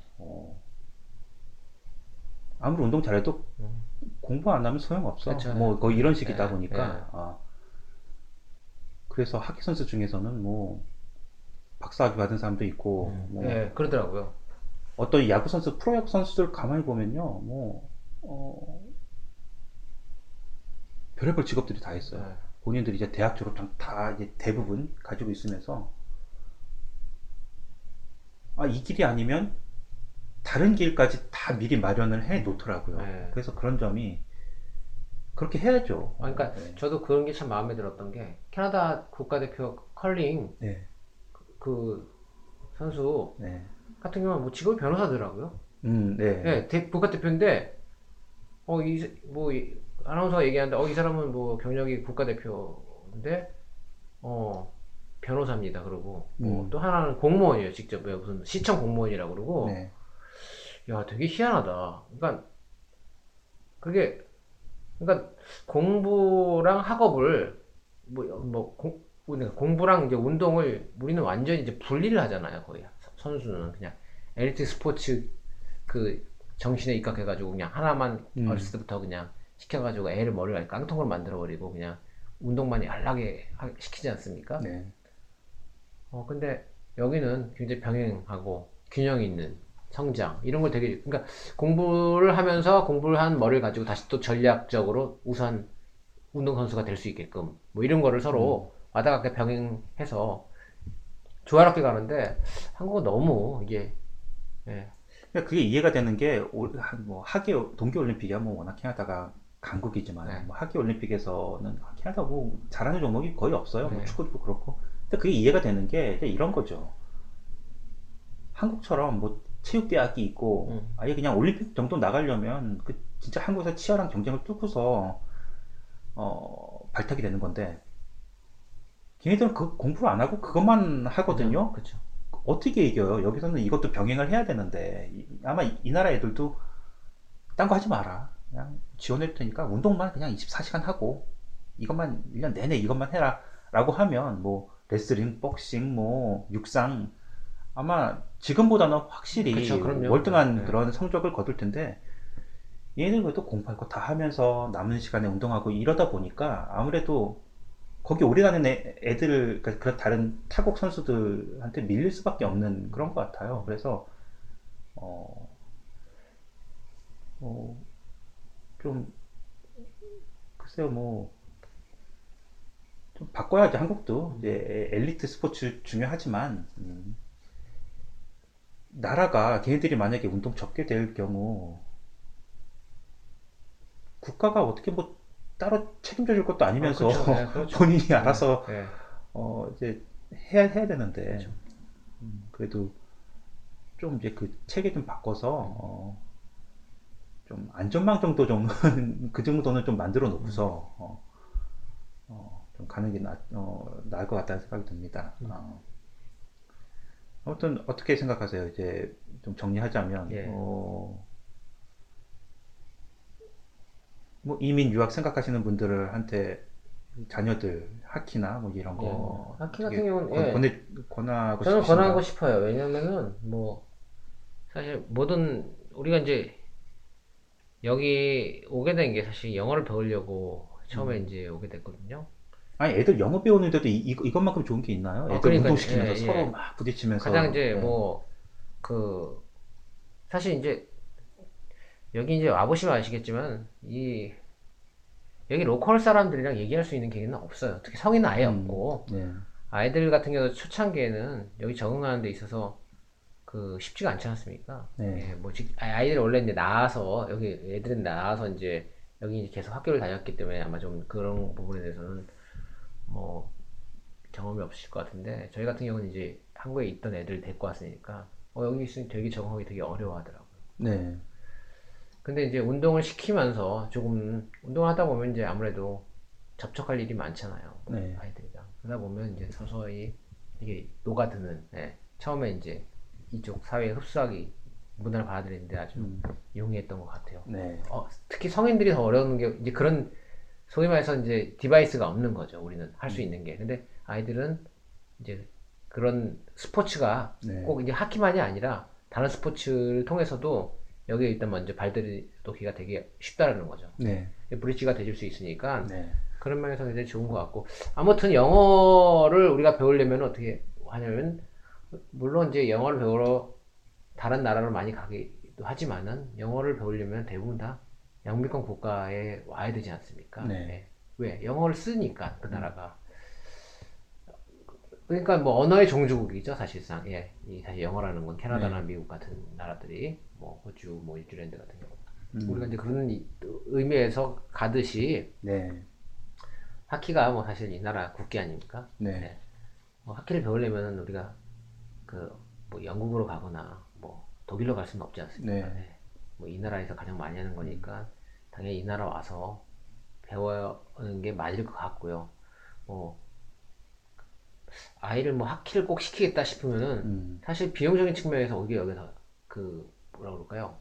아무리 운동 잘해도 공부 안 하면 소용없어. 그렇죠. 뭐 거의 이런 식이다 예. 예. 보니까 그래서 하키 선수 중에서는 뭐 박사학위 받은 사람도 있고 뭐 예, 그러더라고요. 어떤 야구 선수 프로야구 선수들 가만히 보면요 뭐 별의별 직업들이 다 있어요. 예. 본인들이 이제 대학 졸업장 다 이제 대부분 가지고 있으면서 이 길이 아니면 다른 길까지 다 미리 마련을 해 놓더라고요. 예. 그래서 그런 점이 그렇게 해야죠. 그러니까 네. 저도 그런 게 참 마음에 들었던 게 캐나다 국가대표 컬링 네. 그 선수 네. 같은 경우는 뭐 직업이 변호사더라고요. 네. 예, 국가대표인데 아나운서가 얘기하는데 이 사람은 뭐 경력이 국가대표인데 어 변호사입니다. 그러고 뭐 음, 또 하나는 공무원이에요. 직접 무슨 시청 공무원이라고 그러고 네. 야 되게 희한하다. 그러니까 그게 그러니까 공부랑 학업을 공부랑 이제 운동을 우리는 완전히 이제 분리를 하잖아요. 거의 선수는 그냥 엘리트 스포츠 그 정신에 입각해가지고 그냥 하나만 어렸을 때부터 그냥 시켜가지고 애를 머리를 깡통으로 만들어버리고 그냥 운동만 야하게 시키지 않습니까? 네. 근데 여기는 굉장히 병행하고 균형 있는 성장 이런 걸 되게 그러니까 공부를 하면서 공부를 한 머리를 가지고 다시 또 전략적으로 우수한 운동선수가 될 수 있게끔 뭐 이런 거를 서로 와다갑게 병행해서 조화롭게 가는데 한국은 너무 이게 예, 그러니까 그게 이해가 되는 게 뭐 하계 동계 올림픽이야 뭐 워낙 캐나다가 강국이지만 네. 뭐 하계 올림픽에서는 캐나다 뭐 잘하는 종목이 거의 없어요. 뭐 네. 축구도 그렇고. 근데 그게 이해가 되는 게 이제 이런 거죠. 한국처럼 뭐 체육대학이 있고 아예 그냥 올림픽 정도 나가려면 그 진짜 한국에서 치열한 경쟁을 뚫고서 발탁이 되는 건데 걔네들은 그 공부를 안 하고 그것만 하거든요. 그렇죠. 어떻게 이겨요? 여기서는 이것도 병행을 해야 되는데 아마 이 나라 애들도 딴 거 하지 마라. 그냥 지원할 테니까 운동만 그냥 24시간 하고 이것만 1년 내내 이것만 해라 라고 하면 뭐 레슬링, 복싱, 뭐 육상 아마 지금보다는 확실히 그쵸, 그럼요. 월등한 네. 그런 성적을 거둘 텐데 얘네들 그래도 공부할 거 다 하면서 남는 시간에 운동하고 이러다 보니까 아무래도 거기 오래 가는 애들, 그러니까 그런 다른 타국 선수들한테 밀릴 수밖에 없는 그런 것 같아요. 그래서 어, 어, 좀 글쎄요, 뭐 좀 바꿔야죠. 한국도 이제 엘리트 스포츠 중요하지만 나라가 걔네들이 만약에 운동 접게 될 경우 국가가 어떻게 뭐 따로 책임져 줄 것도 아니면서 그렇죠. 예, 그렇죠. 본인이 예, 알아서 예, 이제 해야 되는데 그렇죠. 그래도 좀 이제 그 체계 좀 바꿔서 좀 안전망 정도 좀 그 정도는 좀 만들어 놓고서 좀 가는 게 나을 것 같다는 생각이 듭니다. 아무튼 어떻게 생각하세요? 이제 좀 정리하자면 예. 뭐 이민 유학 생각하시는 분들한테 자녀들 하키나 뭐 이런 예. 거 하키 같은 어떻게 경우는, 예. 권하고 저는 권하고 싶으신가요? 싶어요. 왜냐면은, 뭐, 사실 모든, 우리가 이제 여기 오게 된 게 사실 영어를 배우려고 처음에 이제 오게 됐거든요. 아니 애들 영어 배우는데도 이것만큼 좋은 게 있나요? 애들 그러니까, 운동시키면서 예, 서로 예. 막 가장 부딪히면서 이제 예. 뭐, 그, 사실 이제 여기 이제 와보시면 아시겠지만, 여기 로컬 사람들이랑 얘기할 수 있는 기회는 없어요. 특히 성인은 아예 없고, 네. 아이들 같은 경우도 초창기에는 여기 적응하는 데 있어서 쉽지가 않지 않습니까? 네. 예, 뭐, 아이들이 원래 이제 나와서, 여기 애들은 나와서 이제, 여기 이제 계속 학교를 다녔기 때문에 아마 좀 그런 부분에 대해서는 뭐, 경험이 없으실 것 같은데, 저희 같은 경우는 이제 한국에 있던 애들 데리고 왔으니까, 여기 있으니 되게 적응하기 되게 어려워하더라고요. 네. 근데 이제 운동을 시키면서 조금, 운동을 하다 보면 이제 아무래도 접촉할 일이 많잖아요. 네. 아이들이랑. 그러다 보면 이제 서서히 이게 녹아드는, 예. 처음에 이제 이쪽 사회에 흡수하기, 문화를 받아들이는데 아주 용이했던 것 같아요. 네. 특히 성인들이 더 어려운 게 이제 그런 소위 말해서 이제 디바이스가 없는 거죠. 우리는 할 수 있는 게. 근데 아이들은 이제 그런 스포츠가 네. 꼭 이제 하키만이 아니라 다른 스포츠를 통해서도 여기에 일단 먼저 발들이기가 되게 쉽다라는 거죠. 네. 브릿지가 되줄 수 있으니까 네. 그런 면에서 굉장히 좋은 것 같고 아무튼 영어를 우리가 배우려면 어떻게 하냐면 물론 이제 영어를 배우러 다른 나라로 많이 가기도 하지만은 영어를 배우려면 대부분 다 영미권 국가에 와야 되지 않습니까? 네. 예. 왜? 영어를 쓰니까 그 나라가. 그러니까 뭐 언어의 종주국이죠 사실상. 예. 사실 영어라는 건 캐나다나 네. 미국 같은 나라들이 뭐 호주, 뭐 뉴질랜드 같은 경우. 우리가 이제 그런 의미에서 가듯이 네. 하키가 뭐 사실 이 나라 국기 아닙니까? 네. 예. 뭐 하키를 배우려면 우리가 그 뭐 영국으로 가거나 뭐 독일로 갈 수는 없지 않습니까? 네. 예. 뭐 이 나라에서 가장 많이 하는 거니까 당연히 이 나라 와서 배우는 게 맞을 것 같고요. 뭐 아이를 뭐 하키를 꼭 시키겠다 싶으면은 사실 비용적인 측면에서 오히려 여기서 뭐라 그럴까요?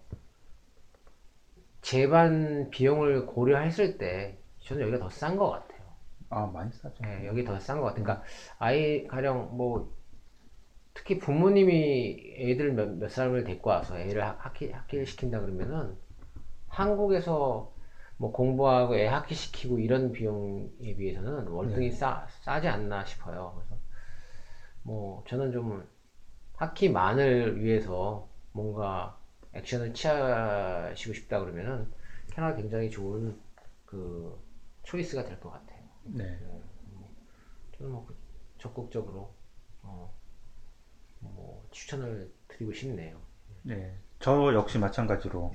재반 비용을 고려했을 때 저는 여기가 더 싼 것 같아요. 아, 많이 싸죠. 예, 여기 더 싼 것 같아요. 그러니까 아이 가령 뭐 특히 부모님이 애들 몇 사람을 데리고 와서 애를 하키를 시킨다 그러면은 한국에서 뭐 공부하고 애 하키 시키고 이런 비용에 비해서는 월등히 싸지 않나 싶어요. 그래서 뭐 저는 좀 하키만을 위해서 뭔가 액션을 취하시고 싶다 그러면은 캐나다 굉장히 좋은 초이스가 될 것 같아요. 네. 저는 뭐 적극적으로 뭐 추천을 드리고 싶네요. 네. 저 역시 마찬가지로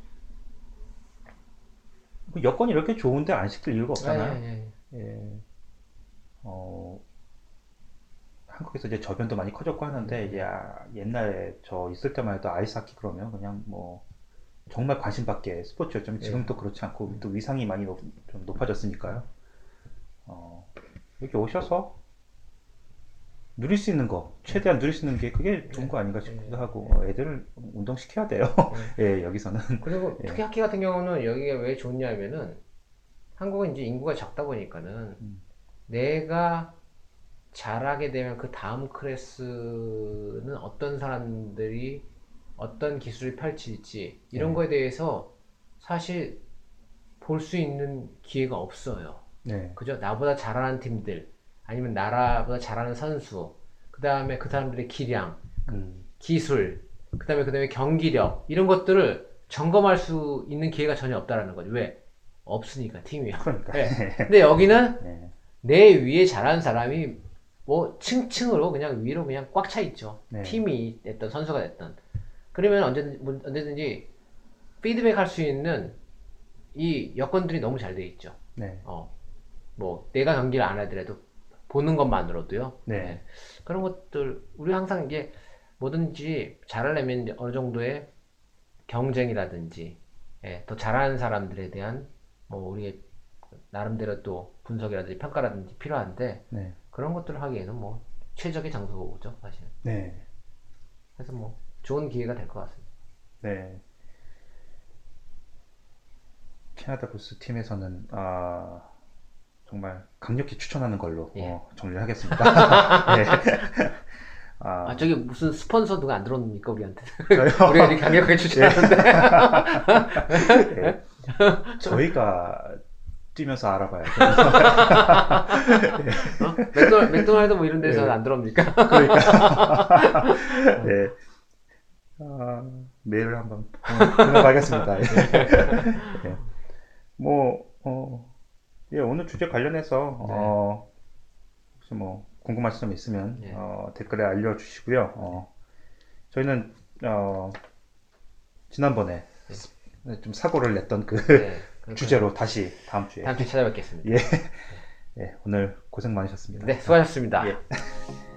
그 여건이 이렇게 좋은데 안 시킬 이유가 없잖아요. 예, 예. 예. 어, 한국에서 이제 저변도 많이 커졌고 하는데, 야, 옛날에 저 있을 때만 해도 아이스하키 그러면 그냥 뭐, 정말 관심 밖의 스포츠였지만 지금 또 그렇지 않고 또 위상이 많이 좀 높아졌으니까요. 여기 오셔서 누릴 수 있는 거, 최대한 누릴 수 있는 게 그게 좋은 거 아닌가 싶기도 하고, 애들을 운동시켜야 돼요. 예, 여기서는. 그리고 예. 특히 하키 같은 경우는 여기가 왜 좋냐면은 한국은 이제 인구가 적다 보니까는 내가 잘하게 되면 그 다음 클래스는 어떤 사람들이 어떤 기술을 펼칠지 이런 예. 거에 대해서 사실 볼 수 있는 기회가 없어요. 네. 그죠? 나보다 잘하는 팀들, 아니면 나라보다 잘하는 선수, 그 다음에 그 사람들의 기량, 기술, 그 다음에 경기력, 이런 것들을 점검할 수 있는 기회가 전혀 없다라는 거죠. 왜? 없으니까, 팀이요. 그러니까. 네. 근데 여기는 네. 내 위에 잘하는 사람이 뭐 층층으로 그냥 위로 그냥 꽉 차 있죠. 네. 팀이 됐던 선수가 됐던. 그러면 언제든지 피드백 할 수 있는 이 여건들이 너무 잘 돼 있죠. 네. 뭐 내가 경기를 안 하더라도 보는 것만으로도요. 네. 그런 것들 우리 항상 이게 뭐든지 잘하려면 이제 어느 정도의 경쟁이라든지 더 잘하는 사람들에 대한 뭐 우리의 나름대로 또 분석이라든지 평가라든지 필요한데 네. 그런 것들을 하기에는 뭐 최적의 장소죠 사실. 네. 그래서 뭐 좋은 기회가 될 것 같습니다. 네. 캐나다 구스 팀에서는 정말 강력히 추천하는 걸로 예. 정리를 하겠습니다. 네. 저기 무슨 스폰서 누가 안 들어옵니까 우리한테? 저요? 우리가 이렇게 강력하게 추천하는데. 네. 저희가 뛰면서 알아봐야 맥도날드 뭐 이런 데서 예. 안 들어옵니까? 그러니까. 네. 메일을 한번 보내봐야겠습니다. 예. 예, 오늘 주제 관련해서 혹시 뭐 궁금하신 점 있으면 네. 댓글에 알려주시고요. 저희는 지난번에 좀 사고를 냈던 그 네, 주제로 다시 다음 주에 다음 주에 찾아뵙겠습니다. 예, 오늘 고생 많으셨습니다. 네, 수고하셨습니다. 예.